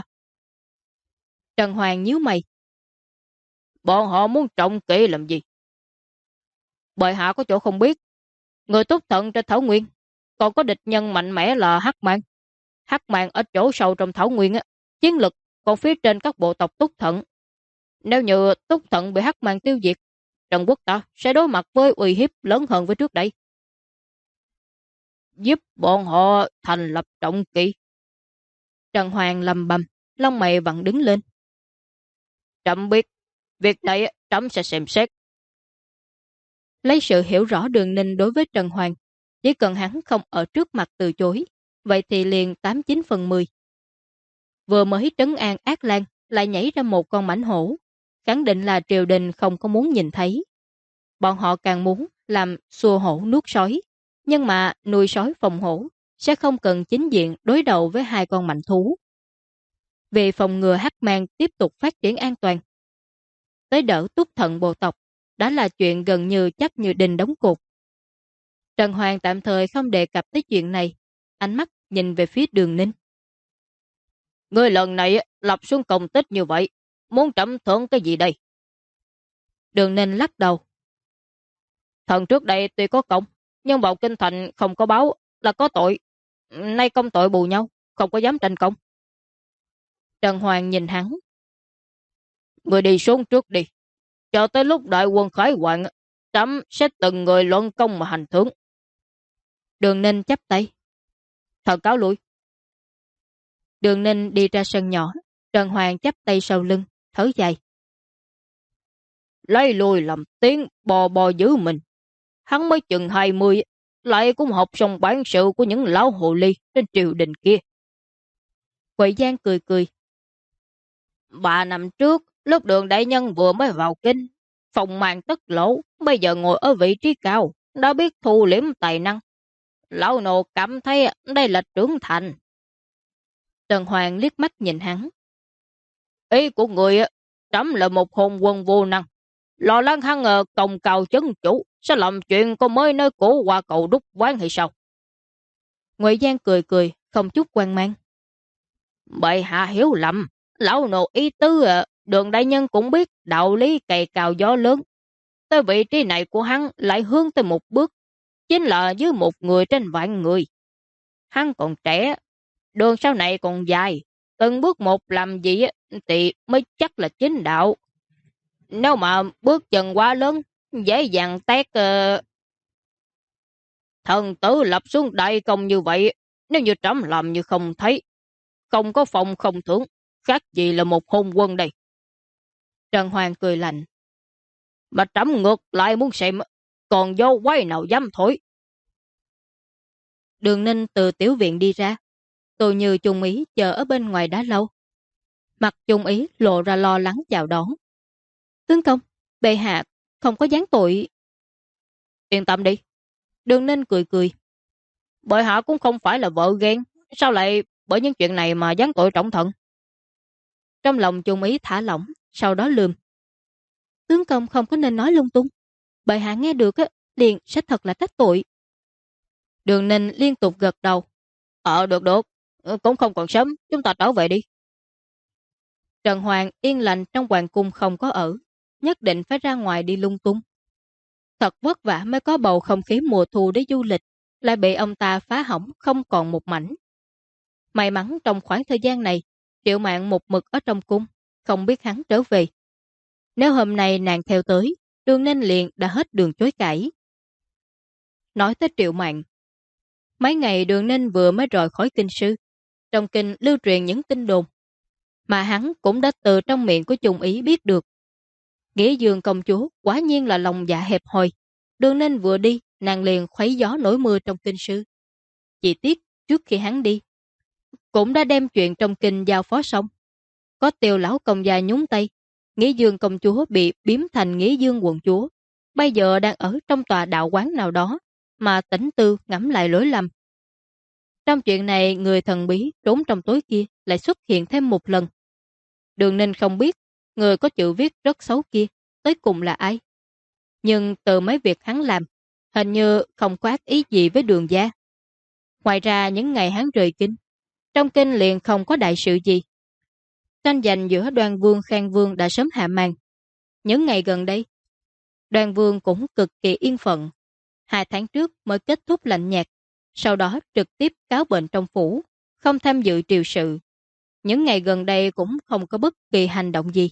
Trần Hoàng nhíu mày: Bọn họ muốn trọng kỵ làm gì? Bệ hạ có chỗ không biết. Người tốt thận trên Thảo Nguyên, còn có địch nhân mạnh mẽ là Hắc Mang. Hắc Mang ở chỗ sâu trong Thảo Nguyên, chiến lực còn phía trên các bộ tộc Túc Thận. Nếu như Túc Thận bị Hắc Mang tiêu diệt, Trần Quốc ta sẽ đối mặt với uy hiếp lớn hơn với trước đây. Giúp bọn họ thành lập trọng kỵ. Trần Hoàng lầm bầm, lông mày vặn đứng lên: Trẫm biết, việc này trẫm sẽ xem xét. Lấy sự hiểu rõ Đường Ninh đối với Trần Hoàng, chỉ cần hắn không ở trước mặt từ chối, vậy thì liền 89/10. Vừa mới trấn an Ác Lan, lại nhảy ra một con mãnh hổ, khẳng định là triều đình không có muốn nhìn thấy. Bọn họ càng muốn làm xua hổ nuốt sói, nhưng mà nuôi sói phòng hổ sẽ không cần chính diện đối đầu với hai con mạnh thú. Vì phòng ngừa Hắc Mang tiếp tục phát triển an toàn, tới đỡ Túc Thận bộ tộc đã là chuyện gần như chắc như đinh đóng cột. Trần Hoàng tạm thời không đề cập tới chuyện này, ánh mắt nhìn về phía Đường Ninh: Ngươi lần này lập xuống công tích như vậy, muốn trẫm thưởng cái gì đây? Đường Ninh lắc đầu: Thần trước đây tuy có công, nhưng vào kinh thành không có báo là có tội. Nay công tội bù nhau, không có dám tranh công. Trần Hoàng nhìn hắn: Người đi xuống trước đi. Chờ tới lúc đại quân khởi hoạn, trẫm sẽ từng người luận công mà hành thưởng. Đường Ninh chắp tay: Thần cáo lui. Đường Ninh đi ra sân nhỏ, Trần Hoàng chắp tay sau lưng, thở dài: lấy lùi làm tiếng bò bò giữ mình. Hắn mới chừng 20, lại cũng học xong bản sự của những lão hồ ly trên triều đình kia. Quậy Giang cười cười. 3 năm trước, lúc Đường đại nhân vừa mới vào kinh, phòng màn tất lộ, bây giờ ngồi ở vị trí cao, đã biết thu liễm tài năng. Lão nô cảm thấy đây là trưởng thành. Trần Hoàng liếc mắt nhìn hắn. Ý của người, trẫm là một hồn quân vô năng. Lo lắng hắn công cao chấn chủ, sẽ làm chuyện có mới nơi cũ qua cầu đúc quán hay sao? Ngụy Giang cười cười, không chút quan mang. Bệ hạ hiểu lầm, lão nô ý tứ Đường đại nhân cũng biết đạo lý cày cào gió lớn. Tới vị trí này của hắn lại hướng tới một bước, chính là dưới một người trên vạn người. Hắn còn trẻ, đường sau này còn dài, từng bước một làm gì thì mới chắc là chính đạo. Nếu mà bước chân quá lớn, dễ dàng tét thần tử lập xuống đại công như vậy, nếu như trẫm làm như không thấy, không có phòng không thưởng, khác gì là một hôn quân đây. Trần Hoàng cười lạnh. Mà trẫm ngược lại muốn xem, còn dâu quái nào dám thổi. Đường Ninh từ tiểu viện đi ra. Tô Như Trung Ý chờ ở bên ngoài đã lâu. Mặt Trung Ý lộ ra lo lắng chào đón. Tướng công, bệ hạ không có giáng tội. Yên tâm đi. Đường Ninh cười cười. Bệ hạ cũng không phải là vợ ghen, sao lại bởi những chuyện này mà giáng tội trọng thận? Trong lòng Trung Ý thả lỏng, sau đó lườm. Tướng công không có nên nói lung tung. Bệ hạ nghe được liền sẽ thật là trách tội. Đường Ninh liên tục gật đầu. Được, cũng không còn sớm, chúng ta trở về đi. Trần Hoàng yên lành trong hoàng cung không có ở, nhất định phải ra ngoài đi lung tung. Thật vất vả mới có bầu không khí mùa thu để du lịch, lại bị ông ta phá hỏng không còn một mảnh. May mắn trong khoảng thời gian này, Triệu Mạn một mực ở trong cung, không biết hắn trở về. Nếu hôm nay nàng theo tới, Đường Ninh liền đã hết đường chối cãi. Nói tới Triệu Mạn, mấy ngày Đường Ninh vừa mới rời khỏi kinh sư, trong kinh lưu truyền những tin đồn, mà hắn cũng đã từ trong miệng của Trung Ý biết được. Nghĩa Dương công chúa quả nhiên là lòng dạ hẹp hòi. Đường Ninh vừa đi, nàng liền khuấy gió nổi mưa trong kinh sư. Chỉ tiếc trước khi hắn đi, cũng đã đem chuyện trong kinh giao phó xong. Có Tiêu lão công gia nhúng tay, Nghĩa Dương công chúa bị biếm thành Nghĩa Dương quận chúa, bây giờ đang ở trong tòa đạo quán nào đó, mà tỉnh tư ngẫm lại lỗi lầm. Trong chuyện này, người thần bí trốn trong tối kia lại xuất hiện thêm một lần. Đường Ninh không biết người có chữ viết rất xấu kia tới cùng là ai. Nhưng từ mấy việc hắn làm, hình như không có ác ý gì với Đường gia. Ngoài ra những ngày hắn rời kinh, trong kinh liền không có đại sự gì. Tranh giành giữa Đoan Vương Khang Vương đã sớm hạ màn. Những ngày gần đây, Đoan Vương cũng cực kỳ yên phận. 2 tháng trước mới kết thúc lạnh nhạt, sau đó trực tiếp cáo bệnh trong phủ, không tham dự triều sự. Những ngày gần đây cũng không có bất kỳ hành động gì.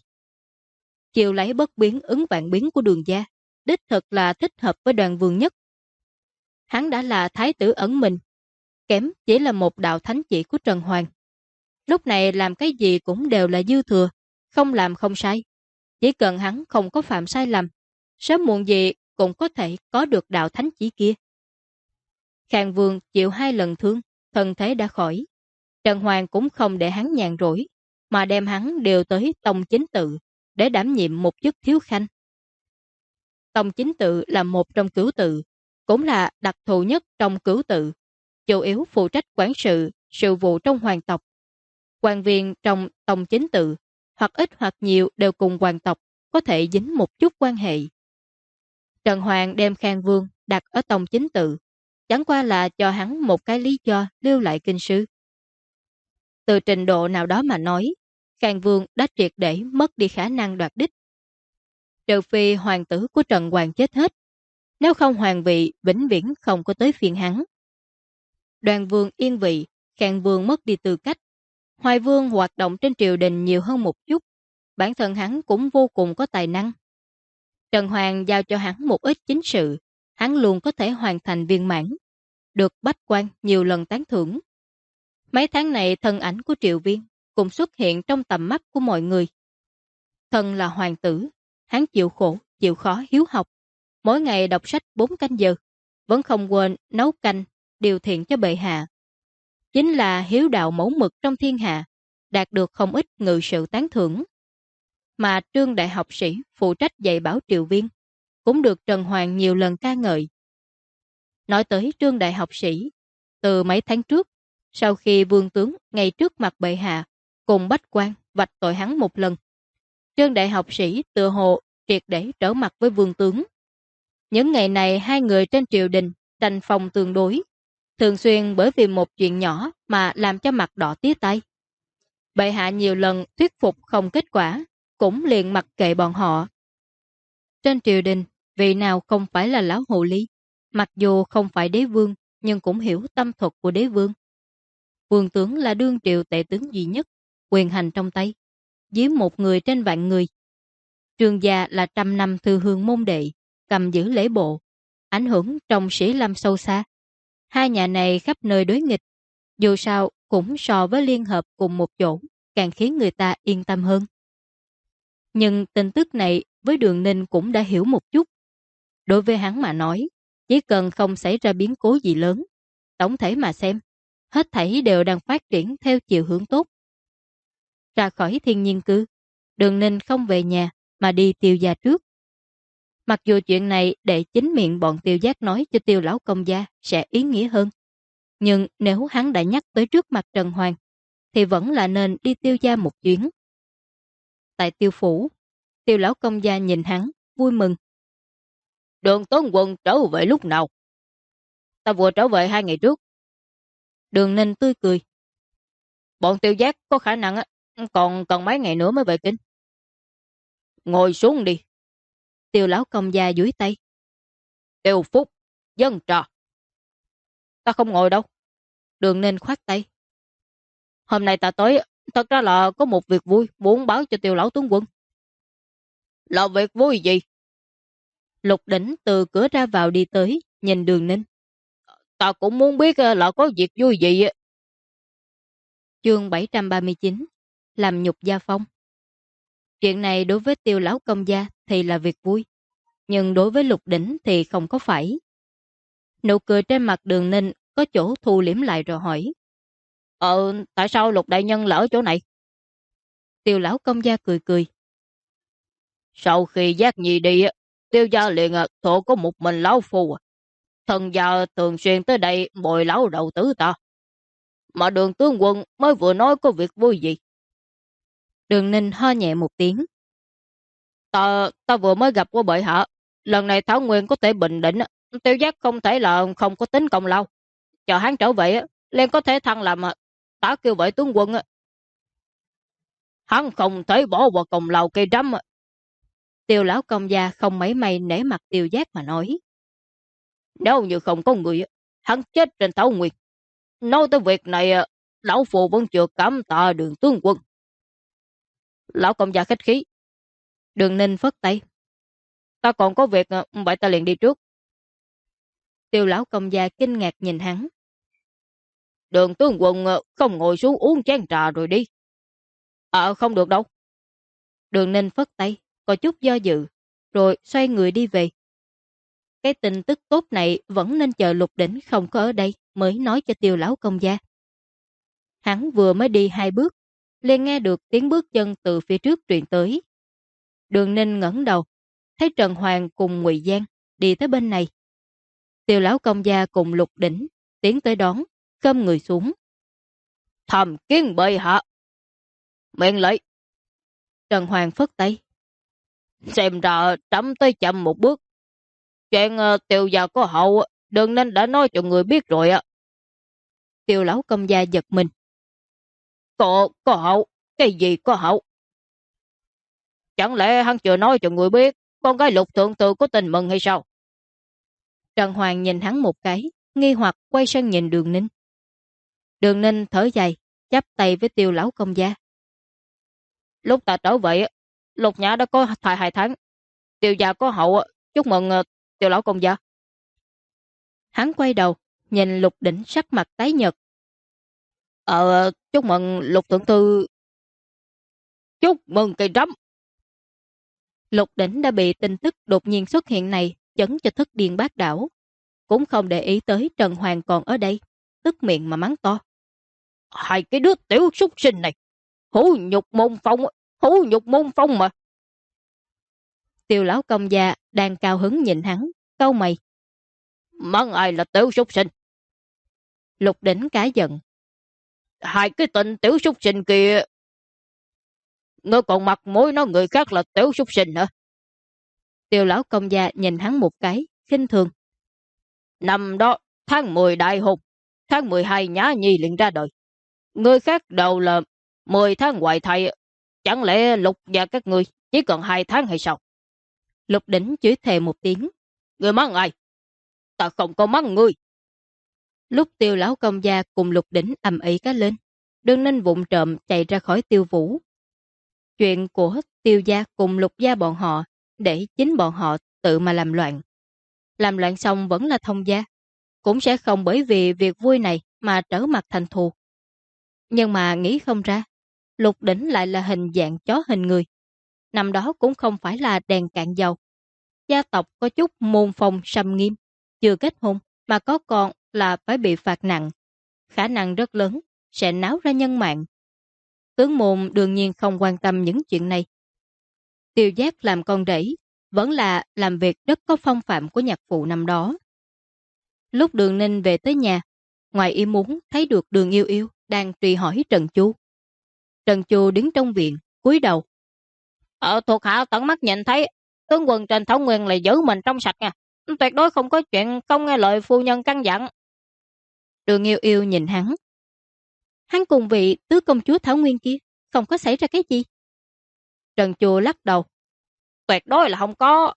Chiều lấy bất biến ứng vạn biến của Đường gia, đích thực là thích hợp với Đoan Vương nhất. Hắn đã là thái tử ẩn mình, kém chỉ là một đạo thánh chỉ của Trần Hoàng. Lúc này làm cái gì cũng đều là dư thừa, không làm không sai. Chỉ cần hắn không có phạm sai lầm, sớm muộn gì cũng có thể có được đạo thánh chỉ kia. Khang Vương chịu 2 lần thương, thân thế đã khỏi. Trần Hoàng cũng không để hắn nhàn rỗi, mà đem hắn đều tới Tông Chính Tự để đảm nhiệm một chức thiếu khanh. Tông Chính Tự là một trong cửu tự, cũng là đặc thù nhất trong cửu tự, chủ yếu phụ trách quản sự vụ trong hoàng tộc. Quan viên trong Tông Chính Tự, hoặc ít hoặc nhiều đều cùng hoàng tộc, có thể dính một chút quan hệ. Trần Hoàng đem Khang Vương đặt ở Tông Chính Tự, chẳng qua là cho hắn một cái lý do lưu lại kinh sư. Từ trình độ nào đó mà nói, Khang Vương đã triệt để mất đi khả năng đoạt đích. Trừ phi hoàng tử của Trần Hoàng chết hết, nếu không hoàng vị vĩnh viễn không có tới phiên hắn. Đoan Vương yên vị, Khang Vương mất đi tư cách. Hoài Vương hoạt động trên triều đình nhiều hơn một chút, bản thân hắn cũng vô cùng có tài năng. Trần Hoàng giao cho hắn một ít chính sự, hắn luôn có thể hoàn thành viên mãn, được bách quan nhiều lần tán thưởng. Mấy tháng này thân ảnh của Triệu Viên cũng xuất hiện trong tầm mắt của mọi người. Thân là hoàng tử, hắn chịu khổ, chịu khó hiếu học, mỗi ngày đọc sách 4 canh giờ, vẫn không quên nấu canh, điều thiện cho bệ hạ. Chính là hiếu đạo mẫu mực trong thiên hạ, đạt được không ít ngự sự tán thưởng. Mà Trương đại học sĩ phụ trách dạy bảo Triệu Viên, cũng được Trần Hoàng nhiều lần ca ngợi. Nói tới Trương đại học sĩ, từ mấy tháng trước, sau khi vương tướng ngay trước mặt bệ hạ, cùng bách quan vạch tội hắn một lần, Trương đại học sĩ tựa hồ triệt để trở mặt với vương tướng. Những ngày này hai người trên triều đình tranh phong tương đối, thường xuyên bởi vì một chuyện nhỏ mà làm cho mặt đỏ tía tay. Bệ hạ nhiều lần thuyết phục không kết quả, cũng liền mặc kệ bọn họ. Trên triều đình, vị nào không phải là lão hồ ly, mặc dù không phải đế vương, nhưng cũng hiểu tâm thuật của đế vương. Vương tướng là đương triều tể tướng duy nhất, quyền hành trong tay, dưới một người trên vạn người. Trương gia là trăm năm thư hương môn đệ, cầm giữ lễ bộ, ảnh hưởng trong sĩ lâm sâu xa. Hai nhà này khắp nơi đối nghịch, dù sao cũng so với liên hợp cùng một chỗ, càng khiến người ta yên tâm hơn. Nhưng tin tức này với Đường Ninh cũng đã hiểu một chút. Đối với hắn mà nói, chỉ cần không xảy ra biến cố gì lớn, tổng thể mà xem, hết thảy đều đang phát triển theo chiều hướng tốt. Ra khỏi thiên nhiên cư, Đường Ninh không về nhà mà đi Tiêu gia trước. Mặc dù chuyện này để chính miệng bọn Tiêu Giác nói cho Tiêu lão công gia sẽ ý nghĩa hơn, nhưng nếu hắn đã nhắc tới trước mặt Trần Hoàng, thì vẫn là nên đi Tiêu gia một chuyến. Tại Tiêu phủ, Tiêu lão công gia nhìn hắn, vui mừng. Đường tướng quân trở về lúc nào? Ta vừa trở về 2 ngày trước. Đường Ninh tươi cười. Bọn Tiêu Giác có khả năng còn cần mấy ngày nữa mới về kinh. Ngồi xuống đi. Tiêu lão công gia duỗi tay. Tiêu Phúc, dân trà. Ta không ngồi đâu. Đường Ninh khoát tay. Hôm nay ta tới, thật ra là có một việc vui muốn báo cho Tiêu lão tướng quân. Là việc vui gì? Lục Đỉnh từ cửa ra vào đi tới, nhìn Đường Ninh. Ta cũng muốn biết là có việc vui gì. Chương 739, làm nhục gia phong. Chuyện này đối với Tiêu lão công gia thì là việc vui, nhưng đối với Lục Đỉnh thì không có phải. Nụ cười trên mặt Đường Ninh có chỗ thu liễm lại rồi hỏi. Tại sao Lục đại nhân là ở chỗ này? Tiêu lão công gia cười cười. Sau khi Giác Nhi đi, Tiêu gia liền thổ có một mình lão phu. Thần gia thường xuyên tới đây bồi lão đầu tử ta. Mà Đường tướng quân mới vừa nói có việc vui gì. Đường Ninh ho nhẹ một tiếng. Ta vừa mới gặp qua bệ hạ. Lần này Thảo Nguyên có thể bình định, Tiêu Giác không thể là không có tính công lao. Chờ hắn trở về, liền có thể thăng làm tá kêu vệ tướng quân. Hắn không thể bỏ vào công lao cây rắm. Tiêu lão công gia không mấy may nể mặt Tiêu Giác mà nói. Nếu như không có người, hắn chết trên Thảo Nguyên. Nói tới việc này, lão phụ vẫn chưa cảm tạ Đường tướng quân. Lão công gia khách khí. Đường Ninh phất tay. Ta còn có việc, vậy ta liền đi trước. Tiêu lão công gia kinh ngạc nhìn hắn. Đường tướng quân không ngồi xuống uống chén trà rồi đi. Không được đâu. Đường Ninh phất tay, có chút do dự, rồi xoay người đi về. Cái tin tức tốt này vẫn nên chờ Lục Đỉnh không có ở đây mới nói cho Tiêu lão công gia. Hắn vừa mới đi 2 bước, liền nghe được tiếng bước chân từ phía trước truyền tới. Đường Ninh ngẩng đầu, thấy Trần Hoàng cùng Ngụy Giang đi tới bên này. Tiêu lão công gia cùng Lục Đỉnh tiến tới đón, khom người xuống. Thầm kiến bệ hạ. Miệng lệnh. Trần Hoàng phất tay. Xem ra trẫm tới chậm một bước. Chuyện Tiêu gia có hậu, Đường Ninh đã nói cho người biết rồi ạ. Tiêu lão công gia giật mình. Có hậu? Cái gì có hậu? Chẳng lẽ hắn chưa nói cho người biết con gái Lục thượng thư có tin mừng hay sao? Trần Hoàng nhìn hắn một cái, nghi hoặc quay sang nhìn Đường Ninh. Đường Ninh thở dài, chắp tay với Tiêu lão công gia. Lúc ta trở về, Lục Nhã đã có thai 2 tháng. Tiêu gia có hậu, chúc mừng Tiêu lão công gia. Hắn quay đầu, nhìn Lục Đỉnh sắc mặt tái nhợt. Chúc mừng Lục thượng thư. Chúc mừng cây rắm. Lục Đỉnh đã bị tin tức đột nhiên xuất hiện này chấn cho thất điên bát đảo, cũng không để ý tới Trần Hoàng còn ở đây, tức miệng mà mắng to. Hai cái đứa tiểu súc sinh này, hữu nhục môn phong, hữu nhục môn phong mà. Tiêu lão công gia đang cao hứng nhìn hắn, cau mày. Mắng ai là tiểu súc sinh? Lục Đỉnh cả giận. Hai cái tên tiểu súc sinh kia, ngươi còn mặt mũi nói người khác là tiểu súc sinh hả? Tiêu lão công gia nhìn hắn một cái, khinh thường. Năm đó, tháng 10 đại hôn, tháng 12 Nhã Nhi liền ra đời. Người khác đầu là 10 tháng hoài thai, chẳng lẽ Lục và các ngươi chỉ còn 2 tháng hay sao? Lục Đỉnh chửi thề một tiếng. Ngươi mắng ai? Ta không có mắng ngươi. Lúc Tiêu lão công gia cùng Lục Đỉnh ầm ĩ cá lên, Đường Ninh vụng trộm chạy ra khỏi Tiêu Vũ. Chuyện của Tiêu gia cùng Lục gia bọn họ để chính bọn họ tự mà làm loạn. Làm loạn xong vẫn là thông gia, cũng sẽ không bởi vì việc vui này mà trở mặt thành thù. Nhưng mà nghĩ không ra, Lục Đỉnh lại là hình dạng chó hình người. Năm đó cũng không phải là đèn cạn dầu. Gia tộc có chút môn phong sâm nghiêm, chưa kết hôn mà có con là phải bị phạt nặng. Khả năng rất lớn sẽ náo ra nhân mạng. Tướng môn đương nhiên không quan tâm những chuyện này. Tiêu Giác làm con rể vẫn là làm việc rất có phong phạm của nhạc phụ năm đó. Lúc Đường Ninh về tới nhà, ngoài ý muốn thấy được Đường Yêu Yêu đang truy hỏi Trần Chu. Trần Chu đứng trong viện, cúi đầu. Thuộc hạ tận mắt nhìn thấy tướng quân trên Thảo Nguyên là giữ mình trong sạch nha. Tuyệt đối không có chuyện không nghe lời phu nhân căn dặn. Đường Yêu Yêu nhìn hắn. Hắn cùng vị tứ công chúa Thảo Nguyên kia không có xảy ra cái gì. Trần Chu lắc đầu. Tuyệt đối là không có.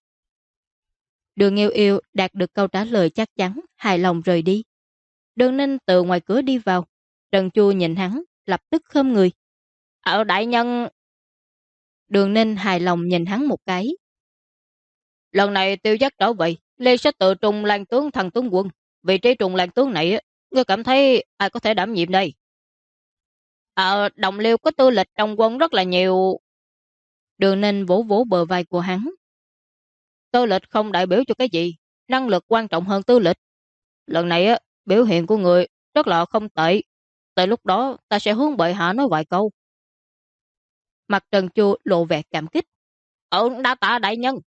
Đường Yêu Yêu đạt được câu trả lời chắc chắn, hài lòng rời đi. Đường Ninh từ ngoài cửa đi vào. Trần Chu nhìn hắn, lập tức khom người. Đại nhân. Đường Ninh hài lòng nhìn hắn một cái. Lần này Tiêu Giác trở về, Lê sẽ tự trùng Lan tướng thằng tướng quân. Vị trí trùng Lan tướng này, ngươi cảm thấy ai có thể đảm nhiệm đây? Đồng Liêu có tư lịch trong quân rất là nhiều. Đường Ninh vỗ vỗ bờ vai của hắn. Tư lịch không đại biểu cho cái gì, năng lực quan trọng hơn tư lịch. Lần này biểu hiện của người rất là không tệ. Tại lúc đó ta sẽ hướng bệ hạ nói vài câu. Mặt Trần Chu lộ vẻ cảm kích. Đa tạ đại nhân.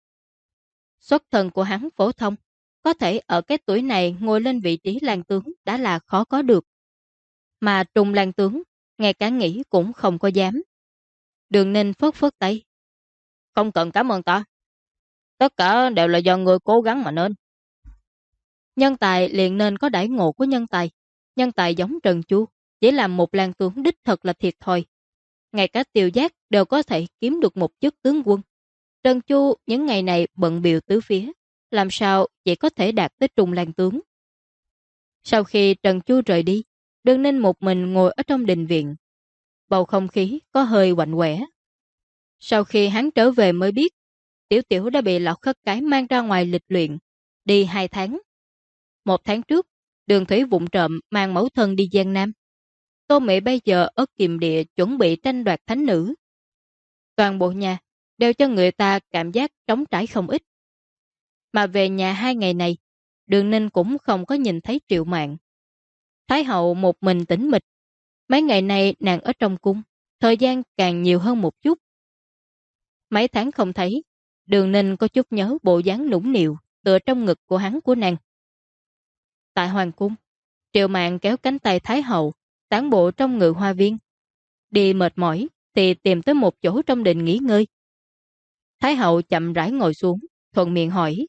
Xuất thân của hắn phổ thông, có thể ở cái tuổi này ngồi lên vị trí Lan tướng đã là khó có được. Mà trùng Lan tướng, ngay cả nghĩ cũng không có dám. Đường Ninh phớt phớt tay. Không cần cảm ơn ta. Tất cả đều là do người cố gắng mà nên. Nhân tài liền nên có đãi ngộ của nhân tài. Nhân tài giống Trần Chu, chỉ làm một Lan tướng đích thật là thiệt thòi. Ngay cả Tiêu Giác đều có thể kiếm được một chức tướng quân. Trần Chu những ngày này bận biểu tứ phía, làm sao chỉ có thể đạt tới trùng Lan tướng. Sau khi Trần Chu rời đi, Đường Ninh một mình ngồi ở trong đình viện. Bầu không khí có hơi quạnh quẻ. Sau khi hắn trở về mới biết, Tiểu Tiểu đã bị Lão Khất Cái mang ra ngoài lịch luyện, đi 2 tháng. 1 tháng trước, Đường Thủy vụng trộm mang mẫu thân đi Giang Nam. Tô Mị bây giờ ở Kiềm Địa chuẩn bị tranh đoạt thánh nữ. Toàn bộ nhà đều cho người ta cảm giác trống trải không ít. Mà về nhà 2 ngày này, Đường Ninh cũng không có nhìn thấy Triệu Mạn. Thái hậu một mình tĩnh mịch. Mấy ngày nay nàng ở trong cung, thời gian càng nhiều hơn một chút. Mấy tháng không thấy, Đường Ninh có chút nhớ bộ dáng nũng nịu tựa trong ngực của hắn của nàng. Tại hoàng cung, Triệu Mạn kéo cánh tay Thái hậu, tản bộ trong ngự hoa viên. Đi mệt mỏi thì tìm tới một chỗ trong đình nghỉ ngơi. Thái hậu chậm rãi ngồi xuống, thuận miệng hỏi.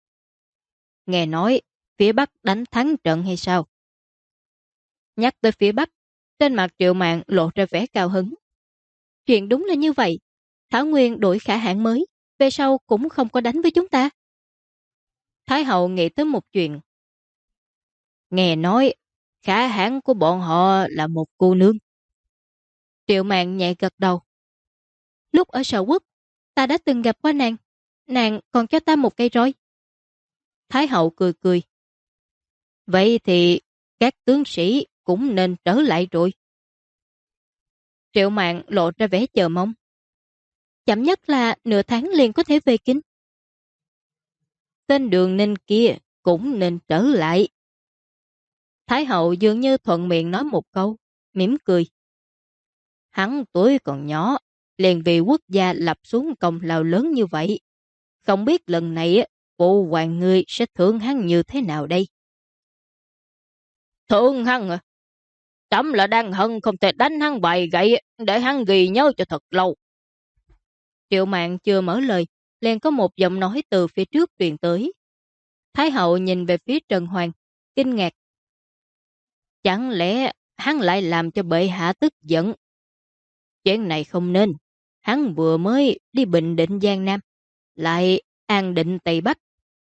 Nghe nói, phía Bắc đánh thắng trận hay sao? Nhắc tới phía Bắc, trên mặt Triệu Mạn lộ ra vẻ cao hứng. Chuyện đúng là như vậy. Thảo Nguyên đổi khả hãn mới, về sau cũng không có đánh với chúng ta. Thái hậu nghĩ tới một chuyện. Nghe nói, khả hãn của bọn họ là một cô nương. Triệu Mạn nhẹ gật đầu. Lúc ở Sở Quốc, ta đã từng gặp qua nàng. Nàng còn cho ta một cây roi. Thái hậu cười cười. Vậy thì các tướng sĩ cũng nên trở lại rồi. Triệu Mạn lộ ra vẻ chờ mong. chậm nhất là nửa tháng liền có thể về kinh. Tên Đường Ninh kia cũng nên trở lại. Thái hậu dường như thuận miệng nói một câu, mỉm cười. Hắn tuổi còn nhỏ, liền vì quốc gia lập xuống công lao lớn như vậy. Không biết lần này phụ hoàng ngươi sẽ thưởng hắn như thế nào đây? Thưởng hắn à? Trẫm là đang hận không thể đánh hắn vài gậy để hắn ghi nhớ cho thật lâu. Triệu Mạn chưa mở lời, liền có một giọng nói từ phía trước truyền tới. Thái hậu nhìn về phía Trần Hoàng, kinh ngạc. Chẳng lẽ hắn lại làm cho bệ hạ tức giận? Chuyện này không nên. Hắn vừa mới đi Bình Định Giang Nam, lại an định Tây Bắc.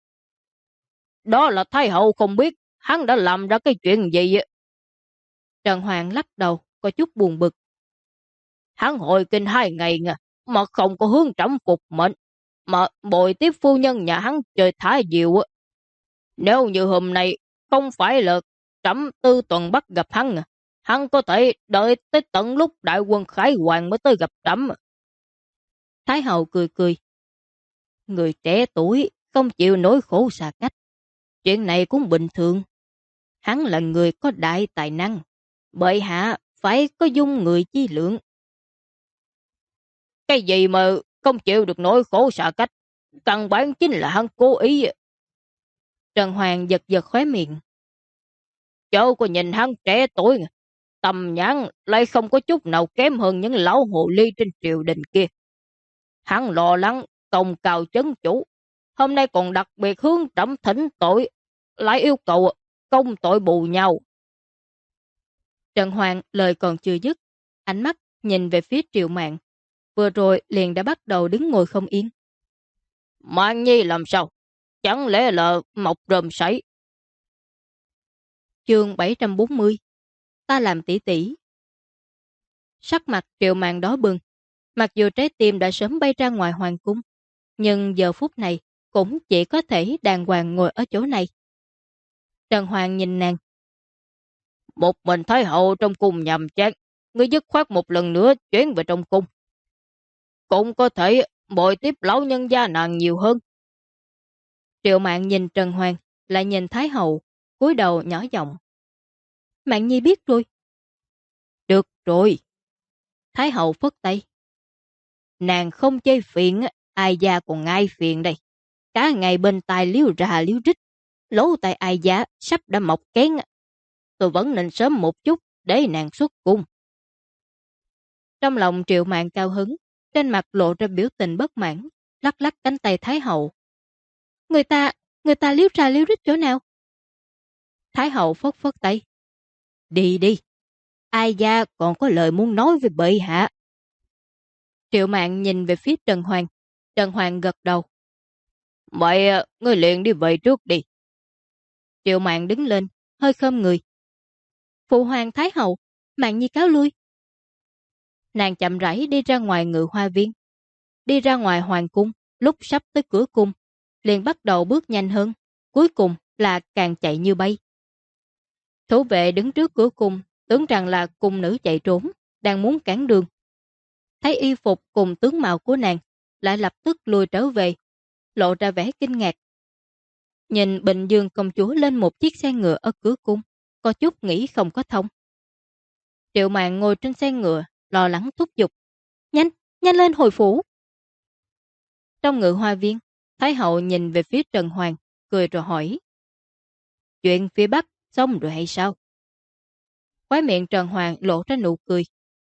Đó là Thái hậu không biết hắn đã làm ra cái chuyện gì. Trần Hoàng lắc đầu, có chút buồn bực. Hắn hồi kinh 2 ngày mà không có hướng trẫm phục mệnh, mà bồi tiếp phu nhân nhà hắn chơi thả diều. Nếu như hôm nay không phải là trẫm tư tuần bắt gặp hắn có thể đợi tới tận lúc đại quân khải hoàng mới tới gặp trẫm. Thái hậu cười cười. Người trẻ tuổi không chịu nỗi khổ xa cách. Chuyện này cũng bình thường. Hắn là người có đại tài năng. Bệ hạ phải có dung người chi lượng. Cái gì mà không chịu được nỗi khổ xa cách? Căn bản chính là hắn cố ý. Trần Hoàng giật giật khóe miệng. Cháu có nhìn hắn trẻ tuổi, tầm nhãn lại không có chút nào kém hơn những lão hồ ly trên triều đình kia. Hắn lo lắng công cao chấn chủ, hôm nay còn đặc biệt hướng trẫm thỉnh tội, lại yêu cầu công tội bù nhau. Trần Hoàng lời còn chưa dứt, ánh mắt nhìn về phía Triệu Mạn, vừa rồi liền đã bắt đầu đứng ngồi không yên. Mạn Nhi làm sao? Chẳng lẽ là mọc rơm sấy? Chương 740. Ta làm tỷ tỷ. Sắc mặt Triệu Mạn đỏ bừng, mặc dù trái tim đã sớm bay ra ngoài hoàng cung, nhưng giờ phút này cũng chỉ có thể đàng hoàng ngồi ở chỗ này. Trần Hoàng nhìn nàng. Một mình Thái hậu trong cung nhầm chán, ngươi dứt khoát một lần nữa chuyển về trong cung. Cũng có thể bồi tiếp lão nhân gia nàng nhiều hơn. Triệu Mạn nhìn Trần Hoàng, lại nhìn Thái hậu, cúi đầu nhỏ giọng. Mạn Nhi biết rồi. Được rồi. Thái hậu phất tay. Nàng không chơi phiền, ai gia còn ai phiền đây. Cả ngày bên tai liếu ra liếu rít, lỗ tai ai gia sắp đã mọc kén. Tôi vẫn nên sớm một chút để nàng xuất cung. Trong lòng Triệu Mạn cao hứng, trên mặt lộ ra biểu tình bất mãn, lắc lắc cánh tay Thái hậu. Người ta liếu ra liếu rít chỗ nào? Thái hậu phất phất tay. Đi đi, ai gia còn có lời muốn nói với bệ hạ. Triệu Mạn nhìn về phía Trần Hoàng. Trần Hoàng gật đầu. Vậy ngươi liền đi về trước đi. Triệu Mạn đứng lên, hơi khom người. Phụ hoàng Thái hậu, Mạn Nhi cáo lui. Nàng chậm rãi đi ra ngoài Ngự Hoa Viên. Đi ra ngoài hoàng cung, lúc sắp tới cửa cung, liền bắt đầu bước nhanh hơn, cuối cùng là càng chạy như bay. Thủ vệ đứng trước cửa cung, tưởng rằng là cung nữ chạy trốn, đang muốn cản đường. Thấy y phục cùng tướng mạo của nàng, lại lập tức lùi trở về, lộ ra vẻ kinh ngạc. Nhìn Bình Dương công chúa lên một chiếc xe ngựa ở cửa cung, có chút nghĩ không có thông. Triệu Mạn ngồi trên xe ngựa, lo lắng thúc giục. Nhanh, nhanh lên hồi phủ. Trong Ngự Hoa Viên, Thái hậu nhìn về phía Trần Hoàng, cười rồi hỏi. Chuyện phía Bắc xong rồi hay sao? Khóe miệng Trần Hoàng lộ ra nụ cười.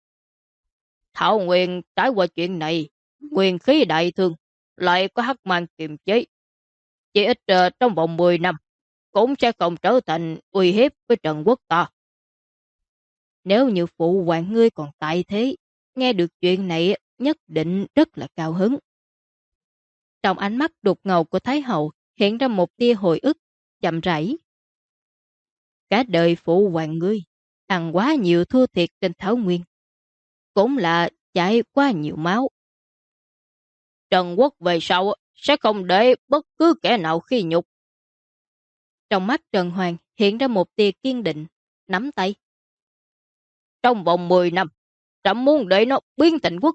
Thảo Nguyên trải qua chuyện này, nguyên khí đại thương, lại có hắc mang kiềm chế. Chỉ ít trong vòng 10 năm, cũng sẽ không trở thành uy hiếp với Trần quốc ta. Nếu như phụ hoàng ngươi còn tại thế, nghe được chuyện này nhất định rất là cao hứng. Trong ánh mắt đục ngầu của Thái hậu hiện ra một tia hồi ức, chậm rãi. Cả đời phụ hoàng ngươi, ăn quá nhiều thua thiệt trên Thảo Nguyên. Cũng là chảy quá nhiều máu. Trần quốc về sau sẽ không để bất cứ kẻ nào khi nhục. Trong mắt Trần Hoàng hiện ra một tia kiên định, nắm tay. Trong vòng 10 năm, trẫm muốn để nó biến thành quốc gia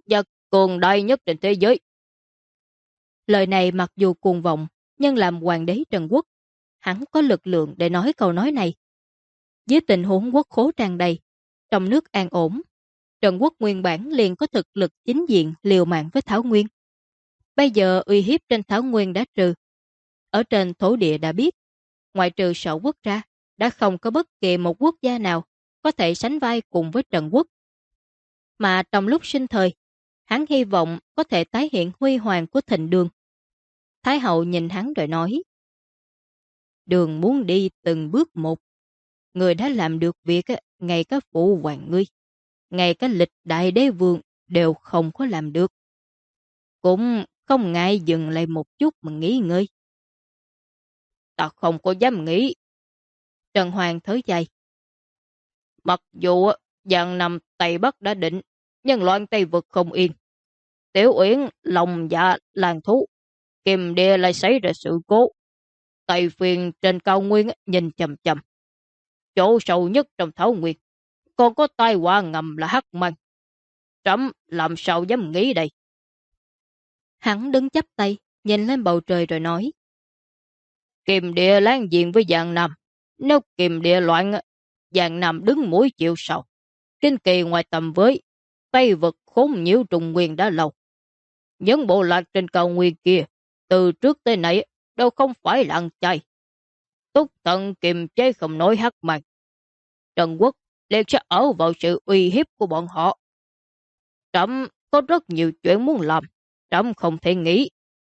cường đại nhất trên thế giới. Lời này mặc dù cuồng vọng, nhưng làm hoàng đế Trần Quốc, hắn có lực lượng để nói câu nói này. Dưới tình huống quốc khố tràn đầy, trong nước an ổn, Trần Quốc nguyên bản liền có thực lực chính diện liều mạng với Thảo Nguyên. Bây giờ uy hiếp trên Thảo Nguyên đã trừ. Ở trên thổ địa đã biết, ngoại trừ Sở Quốc ra, đã không có bất kỳ một quốc gia nào có thể sánh vai cùng với Trần Quốc. Mà trong lúc sinh thời, hắn hy vọng có thể tái hiện huy hoàng của Thịnh Đường. Thái hậu nhìn hắn rồi nói, Đường muốn đi từng bước một. Người đã làm được việc, ngay cả phụ hoàng ngươi, ngay cả lịch đại đế vương đều không có làm được. Cũng không ngại dừng lại một chút mà nghỉ ngơi. Ta không có dám nghĩ. Trần Hoàng thở dài. Mặc dù Giang Nam Tây Bắc đã định, nhưng loạn Tây vực không yên. Tiểu Uyển lòng dạ làng thú, Kim Địa lại xảy ra sự cố. Tây Phiền trên cao nguyên nhìn chầm chầm. Chỗ sâu nhất trong Thảo Nguyên, còn có tai họa ngầm là Hắc Mang. Trẫm làm sao dám nghĩ đây? Hắn đứng chắp tay, nhìn lên bầu trời rồi nói, Kim Địa láng giềng với Giang Nam. Nếu Kim Địa loạn, Giang Nam đứng mũi chịu sào. Kinh kỳ ngoài tầm với, Tây vực khốn nhiễu trùng nguyên đã lâu. Những bộ lạc trên cao nguyên kia, từ trước tới nay đâu không phải là ăn chay. Túc tận kiềm chế không nói Hắc Mang. Trần Quốc liền sẽ ở vào sự uy hiếp của bọn họ. Trẫm có rất nhiều chuyện muốn làm, trẫm không thể nghĩ.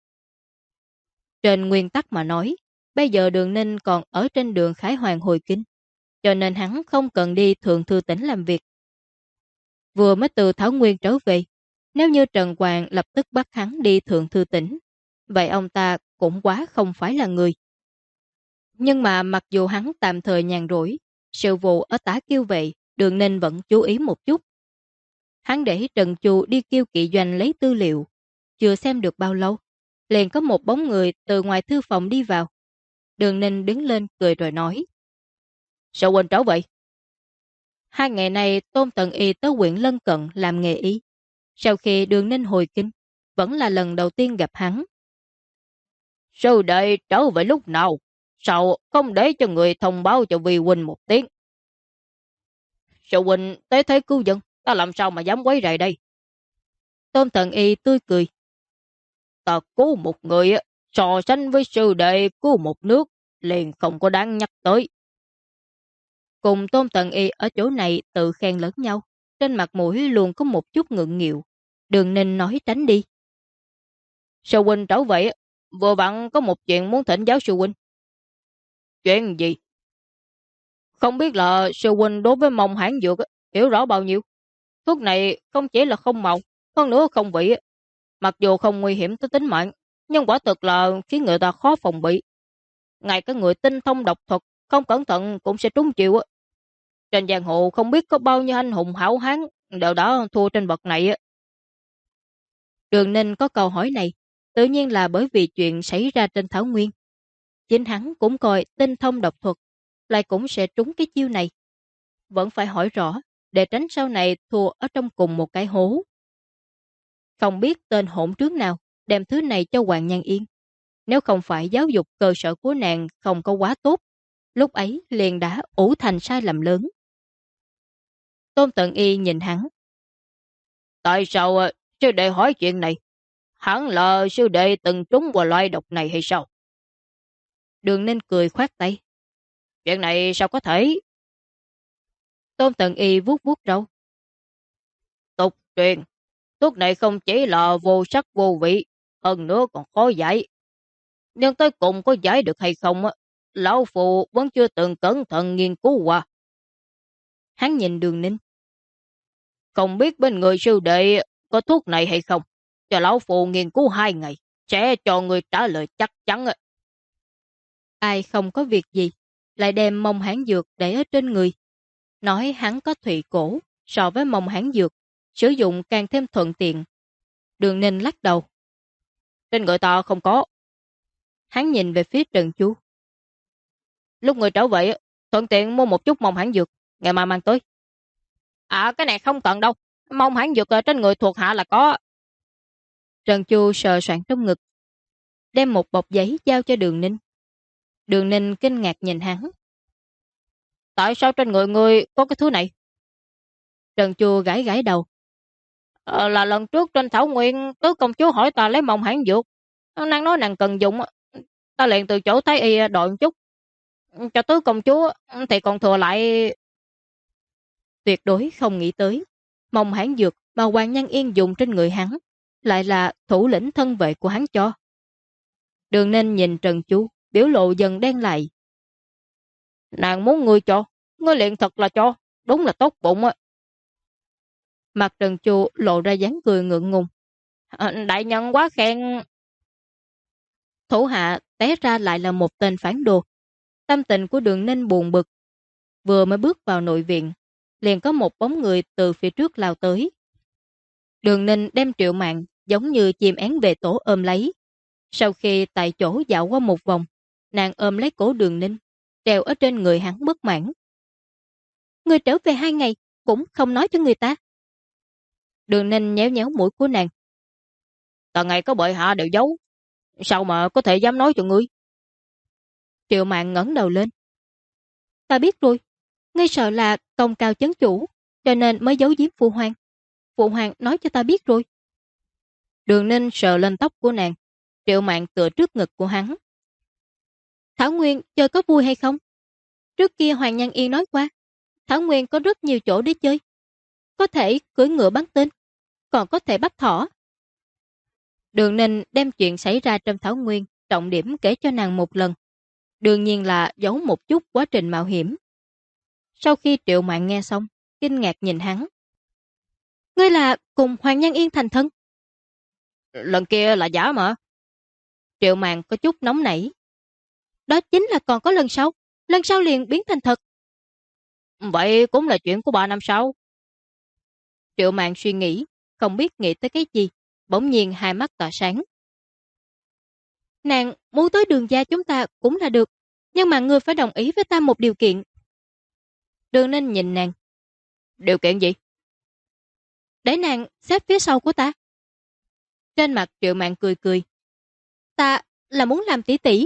Trên nguyên tắc mà nói, bây giờ Đường Ninh còn ở trên đường Khải Hoàng hồi kinh, cho nên hắn không cần đi Thượng Thư Tỉnh làm việc. Vừa mới từ Thảo Nguyên trở về, nếu như Trần Hoàng lập tức bắt hắn đi Thượng Thư Tỉnh, vậy ông ta cũng quá không phải là người. Nhưng mà mặc dù hắn tạm thời nhàn rỗi, sự vụ ở Tả Kiêu Vệ, Đường Ninh vẫn chú ý một chút. Hắn để Trần Chu đi Kiêu Kỵ Doanh lấy tư liệu, chưa xem được bao lâu, liền có một bóng người từ ngoài thư phòng đi vào. Đường Ninh đứng lên cười rồi nói, Sao quên trở vậy? 2 ngày này Tôn Tần Y tới huyện lân cận làm nghề y. Sau khi Đường Ninh hồi kinh, vẫn là lần đầu tiên gặp hắn. Sư đệ trở về lúc nào? Sao không để cho người thông báo cho Vi huynh một tiếng? Sư huynh tế thế cứu dân, ta làm sao mà dám quấy rầy đây? Tôn Tần Y tươi cười. Ta cứu một người, so sánh với sư đệ cứu một nước, liền không có đáng nhắc tới. Cùng Tôn Tần Y ở chỗ này tự khen lẫn nhau, trên mặt mũi luôn có một chút ngượng nghịu. Đường Ninh nói tránh đi. Sư huynh trở về, vừa vặn có một chuyện muốn thỉnh giáo sư huynh. Chuyện gì? Không biết là sư huynh đối với mông hán dược hiểu rõ bao nhiêu. Thuốc này không chỉ là không màu, hơn nữa không vị. Mặc dù không nguy hiểm tới tính mạng, nhưng quả thực là khiến người ta khó phòng bị. Ngay cả người tinh thông độc thuật, không cẩn thận cũng sẽ trúng chiêu. Trên giang hồ không biết có bao nhiêu anh hùng hảo hán đều đã thua trên vật này. Đường Ninh có câu hỏi này, tự nhiên là bởi vì chuyện xảy ra trên Thảo Nguyên. Chính hắn cũng coi tinh thông độc thuật, lại cũng sẽ trúng cái chiêu này. Vẫn phải hỏi rõ, để tránh sau này thua ở trong cùng một cái hố. Không biết tên hỗn trướng nào đem thứ này cho Hoàng Nhan Yên. Nếu không phải giáo dục cơ sở của nàng không có quá tốt, lúc ấy liền đã ủ thành sai lầm lớn. Tôn Tận Y nhìn hắn. Tại sao sư đệ hỏi chuyện này? Hẳn là sư đệ từng trúng vào loại độc này hay sao? Đường Ninh cười khoát tay. Chuyện này sao có thể? Tôn Tận Y vuốt vuốt râu. Tục truyền, thuốc này không chỉ là vô sắc vô vị, hơn nữa còn khó giải. Nhưng tới cùng có giải được hay không, lão phụ vẫn chưa từng cẩn thận nghiên cứu qua. Hắn nhìn Đường Ninh. Không biết bên người sư đệ có thuốc này hay không, cho lão phụ nghiên cứu 2 ngày, sẽ cho người trả lời chắc chắn. Ai không có việc gì, lại đem mông hán dược để ở trên người. Nói hắn có thụy cổ, so với mông hán dược, sử dụng càng thêm thuận tiện. Đường Ninh lắc đầu. Trên người ta không có. Hắn nhìn về phía Trần Chu. Lúc người trở về, thuận tiện mua một chút mông hán dược, ngày mai mang tới. À, cái này không cần đâu, mông hán dược ở trên người thuộc hạ là có, Trần Chu sờ soạn trong ngực, đem một bọc giấy giao cho Đường Ninh. Đường Ninh kinh ngạc nhìn hắn. Tại sao trên người ngươi có cái thứ này? Trần Chu gãi gãi đầu. Là lần trước trên Thảo Nguyên tứ công chúa hỏi ta lấy mộng hãn dược. Nàng nói nàng cần dùng, ta liền từ chỗ Thái Y đòi một chút. Cho tứ công chúa thì còn thừa lại. Tuyệt đối không nghĩ tới mộng hãn dược mà Hoàng Nhân Yên dùng trên người hắn lại là thủ lĩnh thân vệ của hắn cho. Đường Ninh nhìn Trần Chu, biểu lộ dần đen lại. Nàng muốn ngươi cho, ngươi liền thật là cho, đúng là tốt bụng á. Mặt Trần Chu lộ ra dáng cười ngượng ngùng. Đại nhân quá khen. Thủ hạ té ra lại là một tên phản đồ. Tâm tình của Đường Ninh buồn bực. Vừa mới bước vào nội viện, liền có một bóng người từ phía trước lao tới. Đường Ninh đem Triệu Mạn giống như chim én về tổ ôm lấy. Sau khi tại chỗ dạo qua một vòng, nàng ôm lấy cổ Đường Ninh, treo ở trên người hắn bất mãn. Người trở về 2 ngày cũng không nói cho người ta. Đường Ninh nhéo nhéo mũi của nàng. Tờ ngày có bệ hạ đều giấu, sao mà có thể dám nói cho ngươi? Triệu Mạn ngẩng đầu lên. Ta biết rồi, ngươi sợ là công cao chấn chủ, cho nên mới giấu giếm phụ hoàng. Phụ hoàng nói cho ta biết rồi. Đường Ninh sờ lên tóc của nàng. Triệu Mạn tựa trước ngực của hắn. Thảo Nguyên chơi có vui hay không? Trước kia Hoàng Nhân Yên nói qua, Thảo Nguyên có rất nhiều chỗ để chơi. Có thể cưỡi ngựa bắn tên, còn có thể bắt thỏ. Đường Ninh đem chuyện xảy ra trong Thảo Nguyên trọng điểm kể cho nàng một lần. Đương nhiên là giấu một chút quá trình mạo hiểm. Sau khi Triệu Mạn nghe xong, kinh ngạc nhìn hắn. Ngươi là cùng Hoàng Nhân Yên thành thân? Lần kia là giả mà. Triệu Mạn có chút nóng nảy. Đó chính là còn có lần sau liền biến thành thật. Vậy cũng là chuyện của 3 năm sau. Triệu Mạn suy nghĩ, không biết nghĩ tới cái gì, bỗng nhiên hai mắt tỏa sáng. Nàng muốn tới Đường gia chúng ta cũng là được, nhưng mà ngươi phải đồng ý với ta một điều kiện. Đường Ninh nhìn nàng. Điều kiện gì? Để nàng xếp phía sau của ta. Trên mặt Triệu Mạn cười cười. Ta là muốn làm tỷ tỷ.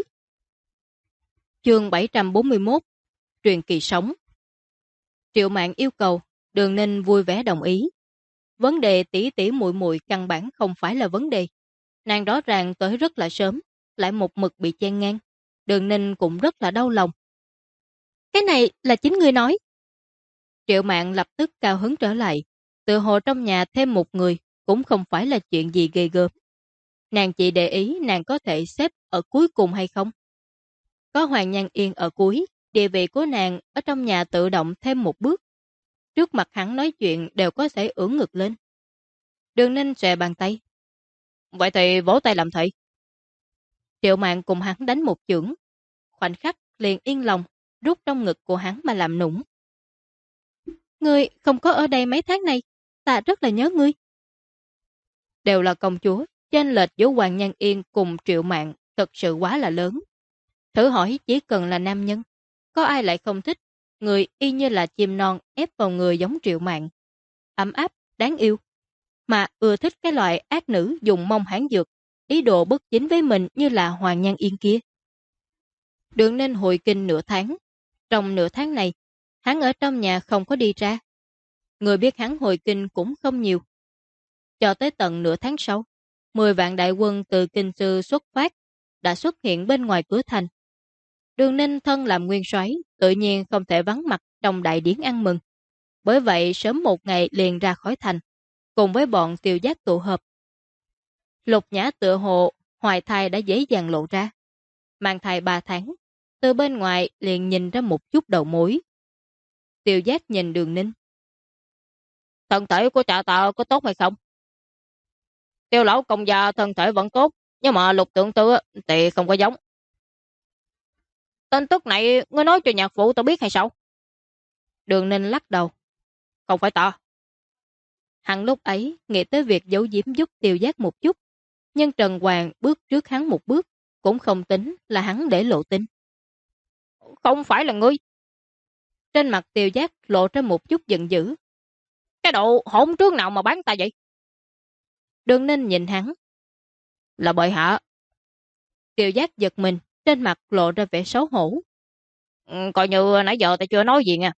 Chương 741 Truyền kỳ sống. Triệu Mạn yêu cầu, Đường Ninh vui vẻ đồng ý. Vấn đề tỷ tỷ muội muội căn bản không phải là vấn đề. Nàng rõ ràng tới rất là sớm, lại một mực bị chen ngang. Đường Ninh cũng rất là đau lòng. Cái này là chính ngươi nói. Triệu Mạn lập tức cao hứng trở lại. Tự hồ trong nhà thêm một người cũng không phải là chuyện gì ghê gớm. Nàng chỉ để ý nàng có thể xếp ở cuối cùng hay không. Có Hoàng Nhân Yên ở cuối, địa vị của nàng ở trong nhà tự động thêm một bước. Trước mặt hắn nói chuyện đều có thể ưỡn ngực lên. Đường Ninh xòe bàn tay. Vậy thì vỗ tay làm thầy. Triệu Mạn cùng hắn đánh một chưởng. Khoảnh khắc liền yên lòng, rút trong ngực của hắn mà làm nũng. Ngươi không có ở đây mấy tháng này, ta rất là nhớ ngươi. Đều là công chúa, chênh lệch giữa Hoàng Nhân Yên cùng Triệu Mạn thật sự quá là lớn. Thử hỏi chỉ cần là nam nhân, có ai lại không thích người y như là chim non ép vào người giống Triệu Mạn. Ấm áp, đáng yêu. Mà ưa thích cái loại ác nữ dùng mông hãn dược, ý đồ bất chính với mình như là Hoàng Nhân Yên kia. Đường Ninh hồi kinh nửa tháng. Trong nửa tháng này, hắn ở trong nhà không có đi ra. Người biết hắn hồi kinh cũng không nhiều. Cho tới tận nửa tháng sau, 10 vạn đại quân từ kinh sư xuất phát, đã xuất hiện bên ngoài cửa thành. Đường Ninh thân làm nguyên soái, tự nhiên không thể vắng mặt trong đại điển ăn mừng. Bởi vậy sớm một ngày liền ra khỏi thành, cùng với bọn Tiêu Giác tụ hợp. Lục Nhã tựa hồ hoài thai đã dễ dàng lộ ra. Mang thai 3 tháng, từ bên ngoài liền nhìn ra một chút đầu mối. Tiêu Giác nhìn Đường Ninh. Thân thể của cha ta có tốt hay không? Tiêu lão công gia thân thể vẫn tốt, nhưng mà Lục Tượng Tư thì không có giống. Tin tức này ngươi nói cho nhạc phụ tao biết hay sao? Đường Ninh lắc đầu. Không phải ta. Hắn lúc ấy nghĩ tới việc giấu giếm giúp Tiêu Giác một chút, nhưng Trần Hoàng bước trước hắn một bước, cũng không tính là hắn để lộ tin. Không phải là ngươi. Trên mặt Tiêu Giác lộ ra một chút giận dữ. Cái độ hỗn trướng nào mà bán ta vậy? Đường Ninh nhìn hắn. Là bệ hạ. Tiêu Giác giật mình, trên mặt lộ ra vẻ xấu hổ. Coi như nãy giờ ta chưa nói gì nha.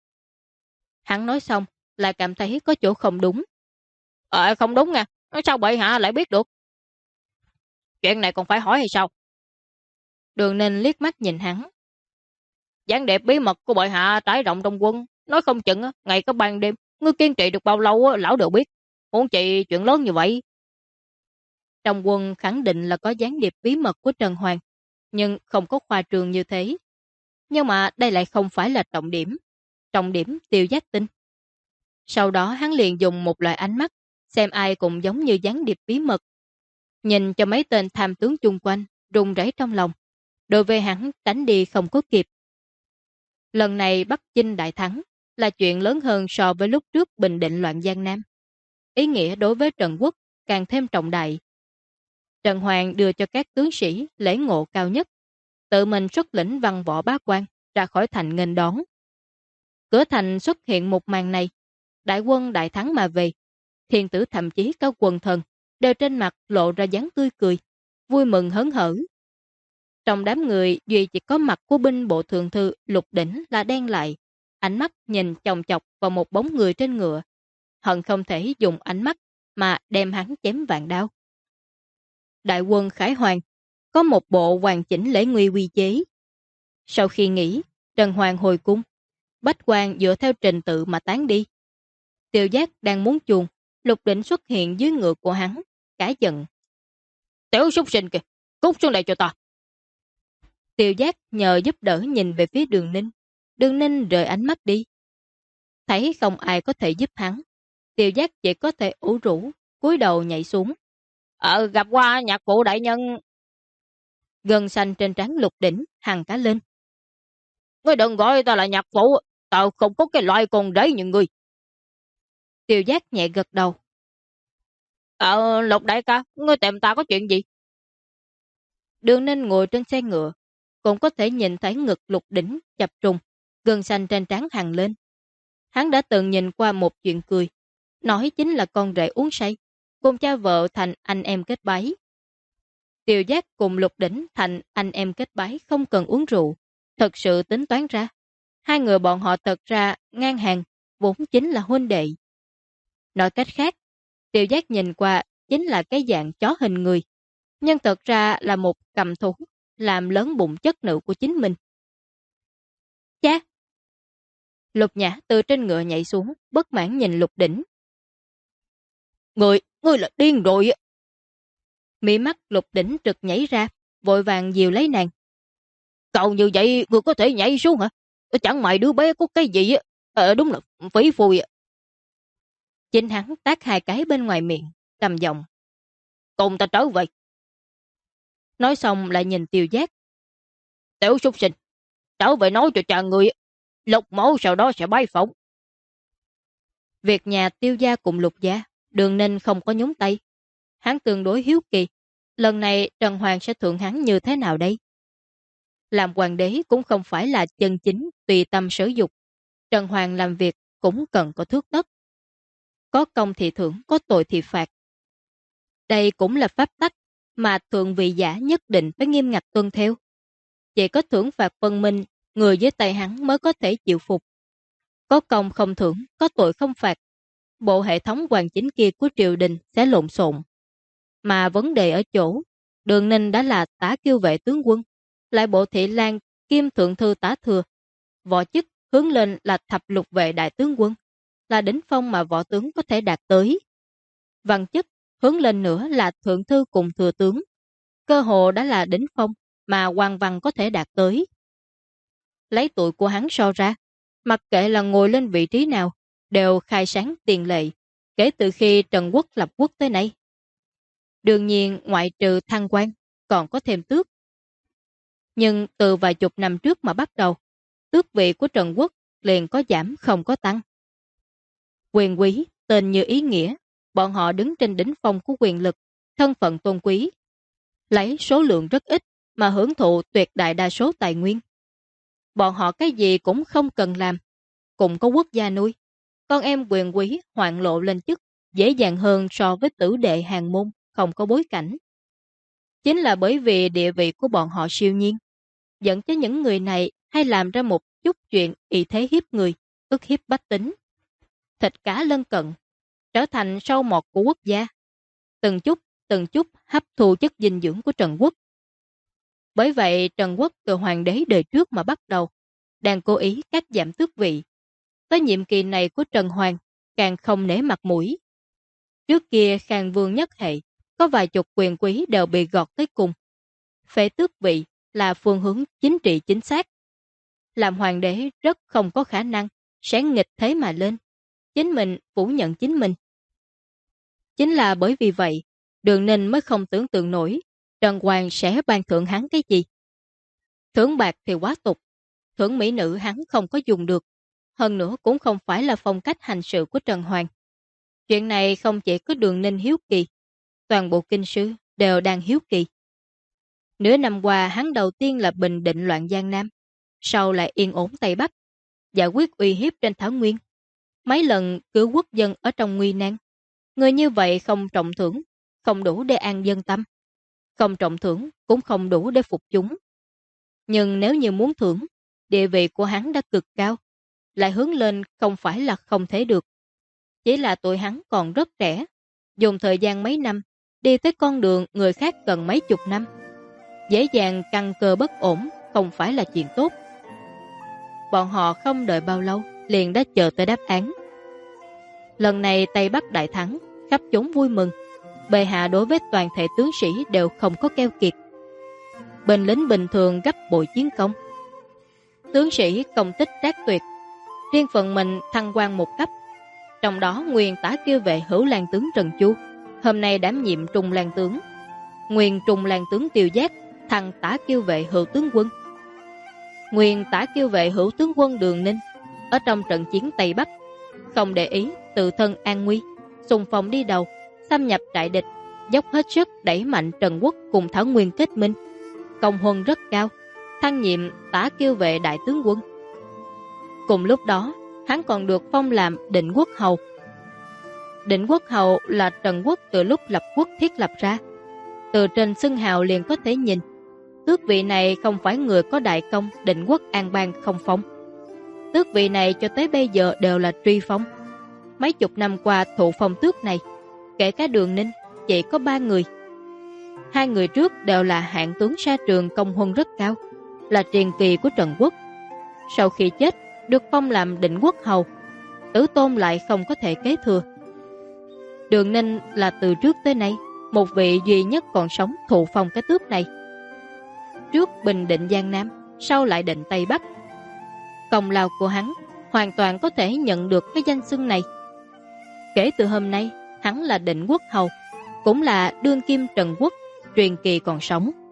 Hắn nói xong, lại cảm thấy có chỗ không đúng. Không đúng nha. Sao bệ hạ lại biết được? Chuyện này còn phải hỏi hay sao? Đường Ninh liếc mắt nhìn hắn. Gián điệp bí mật của bệ hạ trải rộng trong quân. Nói không chừng, ngày có ban đêm, ngươi kiên trì được bao lâu, lão đều biết. Huống chi chuyện lớn như vậy. Trong quân khẳng định là có gián điệp bí mật của Trần Hoàng, nhưng không có khoa trương như thế. Nhưng mà đây lại không phải là trọng điểm. Trọng điểm Tiêu Giác tin. Sau đó hắn liền dùng một loại ánh mắt, xem ai cũng giống như gián điệp bí mật. Nhìn cho mấy tên tham tướng chung quanh, run rẩy trong lòng. Đối với hắn tránh đi không có kịp. Lần này Bắc Chinh đại thắng là chuyện lớn hơn so với lúc trước Bình Định loạn Giang Nam. Ý nghĩa đối với Trần Quốc càng thêm trọng đại. Trần Hoàng đưa cho các tướng sĩ lễ ngộ cao nhất, tự mình xuất lĩnh văn võ bá quan ra khỏi thành nghênh đón. Cửa thành xuất hiện một màn này, đại quân đại thắng mà về, thiên tử thậm chí các quần thần đều trên mặt lộ ra dáng tươi cười, vui mừng hớn hở. Trong đám người duy chỉ có mặt của binh bộ thượng thư Lục Đỉnh là đen lại, ánh mắt nhìn chòng chọc vào một bóng người trên ngựa, hận không thể dùng ánh mắt mà đem hắn chém vạn đao. Đại quân Khải Hoàng có một bộ hoàn chỉnh lễ nguy quy chế. Sau khi nghỉ, Trần Hoàng hồi cung, bách quan dựa theo trình tự mà tán đi. Tiêu Giác đang muốn chuồn, Lục Đỉnh xuất hiện dưới ngựa của hắn, cả giận. Tiểu súc sinh kìa, cút xuống đây cho ta. Tiêu Giác nhờ giúp đỡ nhìn về phía Đường Ninh. Đường Ninh rời ánh mắt đi. Thấy không ai có thể giúp hắn, Tiêu Giác chỉ có thể ủ rũ, cúi đầu nhảy xuống. Gặp qua nhạc phụ đại nhân. Gân xanh trên trán Lục Đỉnh hằn cá lên. Ngươi đừng gọi ta là nhạc phụ, tao không có cái loại con rể như ngươi. Tiêu Giác nhẹ gật đầu. Lục đại ca, ngươi tìm ta có chuyện gì? Đường Ninh ngồi trên xe ngựa, cũng có thể nhìn thấy ngực Lục Đỉnh chập trùng, gân xanh trên trán hằn lên. Hắn đã từng nhìn qua một chuyện cười, nói chính là con rể uống say, cùng cha vợ thành anh em kết bái. Tiêu Giác cùng Lục Đỉnh thành anh em kết bái không cần uống rượu, thật sự tính toán ra. Hai người bọn họ thật ra ngang hàng, vốn chính là huynh đệ. Nói cách khác, Tiêu Giác nhìn qua chính là cái dạng chó hình người, nhưng thật ra là một cầm thú làm lớn bụng chất nữ của chính mình. Cha! Lục Nhã từ trên ngựa nhảy xuống, bất mãn nhìn Lục Đỉnh. Ngươi là điên rồi. Mí mắt Lục Đỉnh trực nhảy ra, vội vàng dìu lấy nàng. Cậu như vậy, ngươi có thể nhảy xuống hả? Chẳng mày đứa bé có cái gì đúng là phí phùi. Chính hắn tác hai cái bên ngoài miệng, trầm giọng. Cùng ta trở về. Nói xong lại nhìn Tiêu Giác. Tiểu súc sinh, trở về nói cho cha người, Lục mẫu sau đó sẽ bay phỏng. Việc nhà Tiêu gia cùng Lục gia, Đường Ninh không có nhúng tay. Hắn tương đối hiếu kỳ, lần này Trần Hoàng sẽ thượng hắn như thế nào đây? Làm hoàng đế cũng không phải là chân chính tùy tâm sở dục. Trần Hoàng làm việc cũng cần có thước tất. Có công thì thưởng, có tội thì phạt. Đây cũng là pháp tắc mà thượng vị giả nhất định phải nghiêm ngặt tuân theo. Chỉ có thưởng phạt phân minh, người dưới tay hắn mới có thể chịu phục. Có công không thưởng, có tội không phạt. Bộ hệ thống hoàng chính kia của triều đình sẽ lộn xộn. Mà vấn đề ở chỗ, Đường Ninh đã là tả kiêu vệ tướng quân, lại bộ thị lang kiêm thượng thư tả thừa. Võ chức hướng lên là thập lục vệ đại tướng quân, là đỉnh phong mà võ tướng có thể đạt tới. Văn chức hướng lên nữa là thượng thư cùng thừa tướng. Cơ hồ đã là đỉnh phong mà quan văn có thể đạt tới. Lấy tuổi của hắn so ra, mặc kệ là ngồi lên vị trí nào, đều khai sáng tiền lệ, kể từ khi Trần Quốc lập quốc tới nay. Đương nhiên ngoại trừ thăng quan, còn có thêm tước. Nhưng từ vài chục năm trước mà bắt đầu, tước vị của Trần Quốc liền có giảm không có tăng. Quyền quý, tên như ý nghĩa, bọn họ đứng trên đỉnh phong của quyền lực, thân phận tôn quý, lấy số lượng rất ít mà hưởng thụ tuyệt đại đa số tài nguyên. Bọn họ cái gì cũng không cần làm, cũng có quốc gia nuôi. Con em quyền quý hoạn lộ lên chức dễ dàng hơn so với tử đệ hàng môn không có bối cảnh. Chính là bởi vì địa vị của bọn họ siêu nhiên, dẫn cho những người này hay làm ra một chút chuyện y thế hiếp người, ức hiếp bách tính. Thịt cá lân cận, trở thành sâu mọt của quốc gia. Từng chút hấp thu chất dinh dưỡng của Trần Quốc. Bởi vậy Trần Quốc từ hoàng đế đời trước mà bắt đầu, đang cố ý cắt giảm tước vị. Tới nhiệm kỳ này của Trần Hoàng, càng không nể mặt mũi. Trước kia Khang Vương nhất hệ, có vài chục quyền quý đều bị gọt tới cùng. Phế tước vị là phương hướng chính trị chính xác. Làm hoàng đế rất không có khả năng, sẽ nghịch thế mà lên. Chính mình phủ nhận chính mình. Chính là bởi vì vậy, Đường Ninh mới không tưởng tượng nổi Trần Hoàng sẽ ban thưởng hắn cái gì. Thưởng bạc thì quá tục, thưởng mỹ nữ hắn không có dùng được. Hơn nữa cũng không phải là phong cách hành sự của Trần Hoàng. Chuyện này không chỉ có Đường Ninh hiếu kỳ, toàn bộ kinh sư đều đang hiếu kỳ. Nửa năm qua hắn đầu tiên là bình định loạn Giang Nam, sau lại yên ổn Tây Bắc, giải quyết uy hiếp trên Thảo Nguyên. Mấy lần cứu quốc dân ở trong nguy nan. Người như vậy không trọng thưởng, không đủ để an dân tâm. Không trọng thưởng cũng không đủ để phục chúng. Nhưng nếu như muốn thưởng, địa vị của hắn đã cực cao, lại hướng lên không phải là không thể được. Chỉ là tuổi hắn còn rất trẻ, dùng thời gian mấy năm, đi tới con đường người khác cần mấy chục năm. Dễ dàng căn cơ bất ổn, không phải là chuyện tốt. Bọn họ không đợi bao lâu, liền đã chờ tới đáp án. Lần này Tây Bắc đại thắng, khắp chốn vui mừng. Bệ hạ đối với toàn thể tướng sĩ đều không có keo kiệt. Binh lính bình thường gấp bội chiến công. Tướng sĩ công tích trác tuyệt, riêng phần mình thăng quan một cấp. Trong đó nguyên tả kiêu vệ Hữu Lang tướng Trần Chu hôm nay đảm nhiệm Trung Lang tướng. Nguyên Trung Lang tướng Tiêu Giác thăng tả kiêu vệ Hữu tướng quân. Nguyên tả kiêu vệ Hữu tướng quân Đường Ninh ở trong trận chiến Tây Bắc không để ý tự thân an nguy, xung phong đi đầu, xâm nhập trại địch, dốc hết sức đẩy mạnh Trần Quốc cùng Thảo Nguyên kết minh. Công huân rất cao, thăng nhiệm tả kiêu vệ đại tướng quân. Cùng lúc đó, hắn còn được phong làm Định Quốc hầu. Định Quốc hầu là Trần Quốc từ lúc lập quốc thiết lập ra. Từ trên xưng hào liền có thể nhìn, tước vị này không phải người có đại công Định Quốc an bang không phong. Tước vị này cho tới bây giờ đều là truy phong. Mấy chục năm qua thụ phong tước này, kể cả Đường Ninh, chỉ có 3 người. 2 người trước đều là hạng tướng sa trường công huân rất cao, là truyền kỳ của Trần Quốc. Sau khi chết, được phong làm Định Quốc hầu, tử tôn lại không có thể kế thừa. Đường Ninh là từ trước tới nay một vị duy nhất còn sống thụ phong cái tước này. Trước bình định Giang Nam, sau lại định Tây Bắc. Công lao của hắn hoàn toàn có thể nhận được cái danh xưng này. Kể từ hôm nay, hắn là Định Quốc hầu, cũng là đương kim Trần Quốc, truyền kỳ còn sống.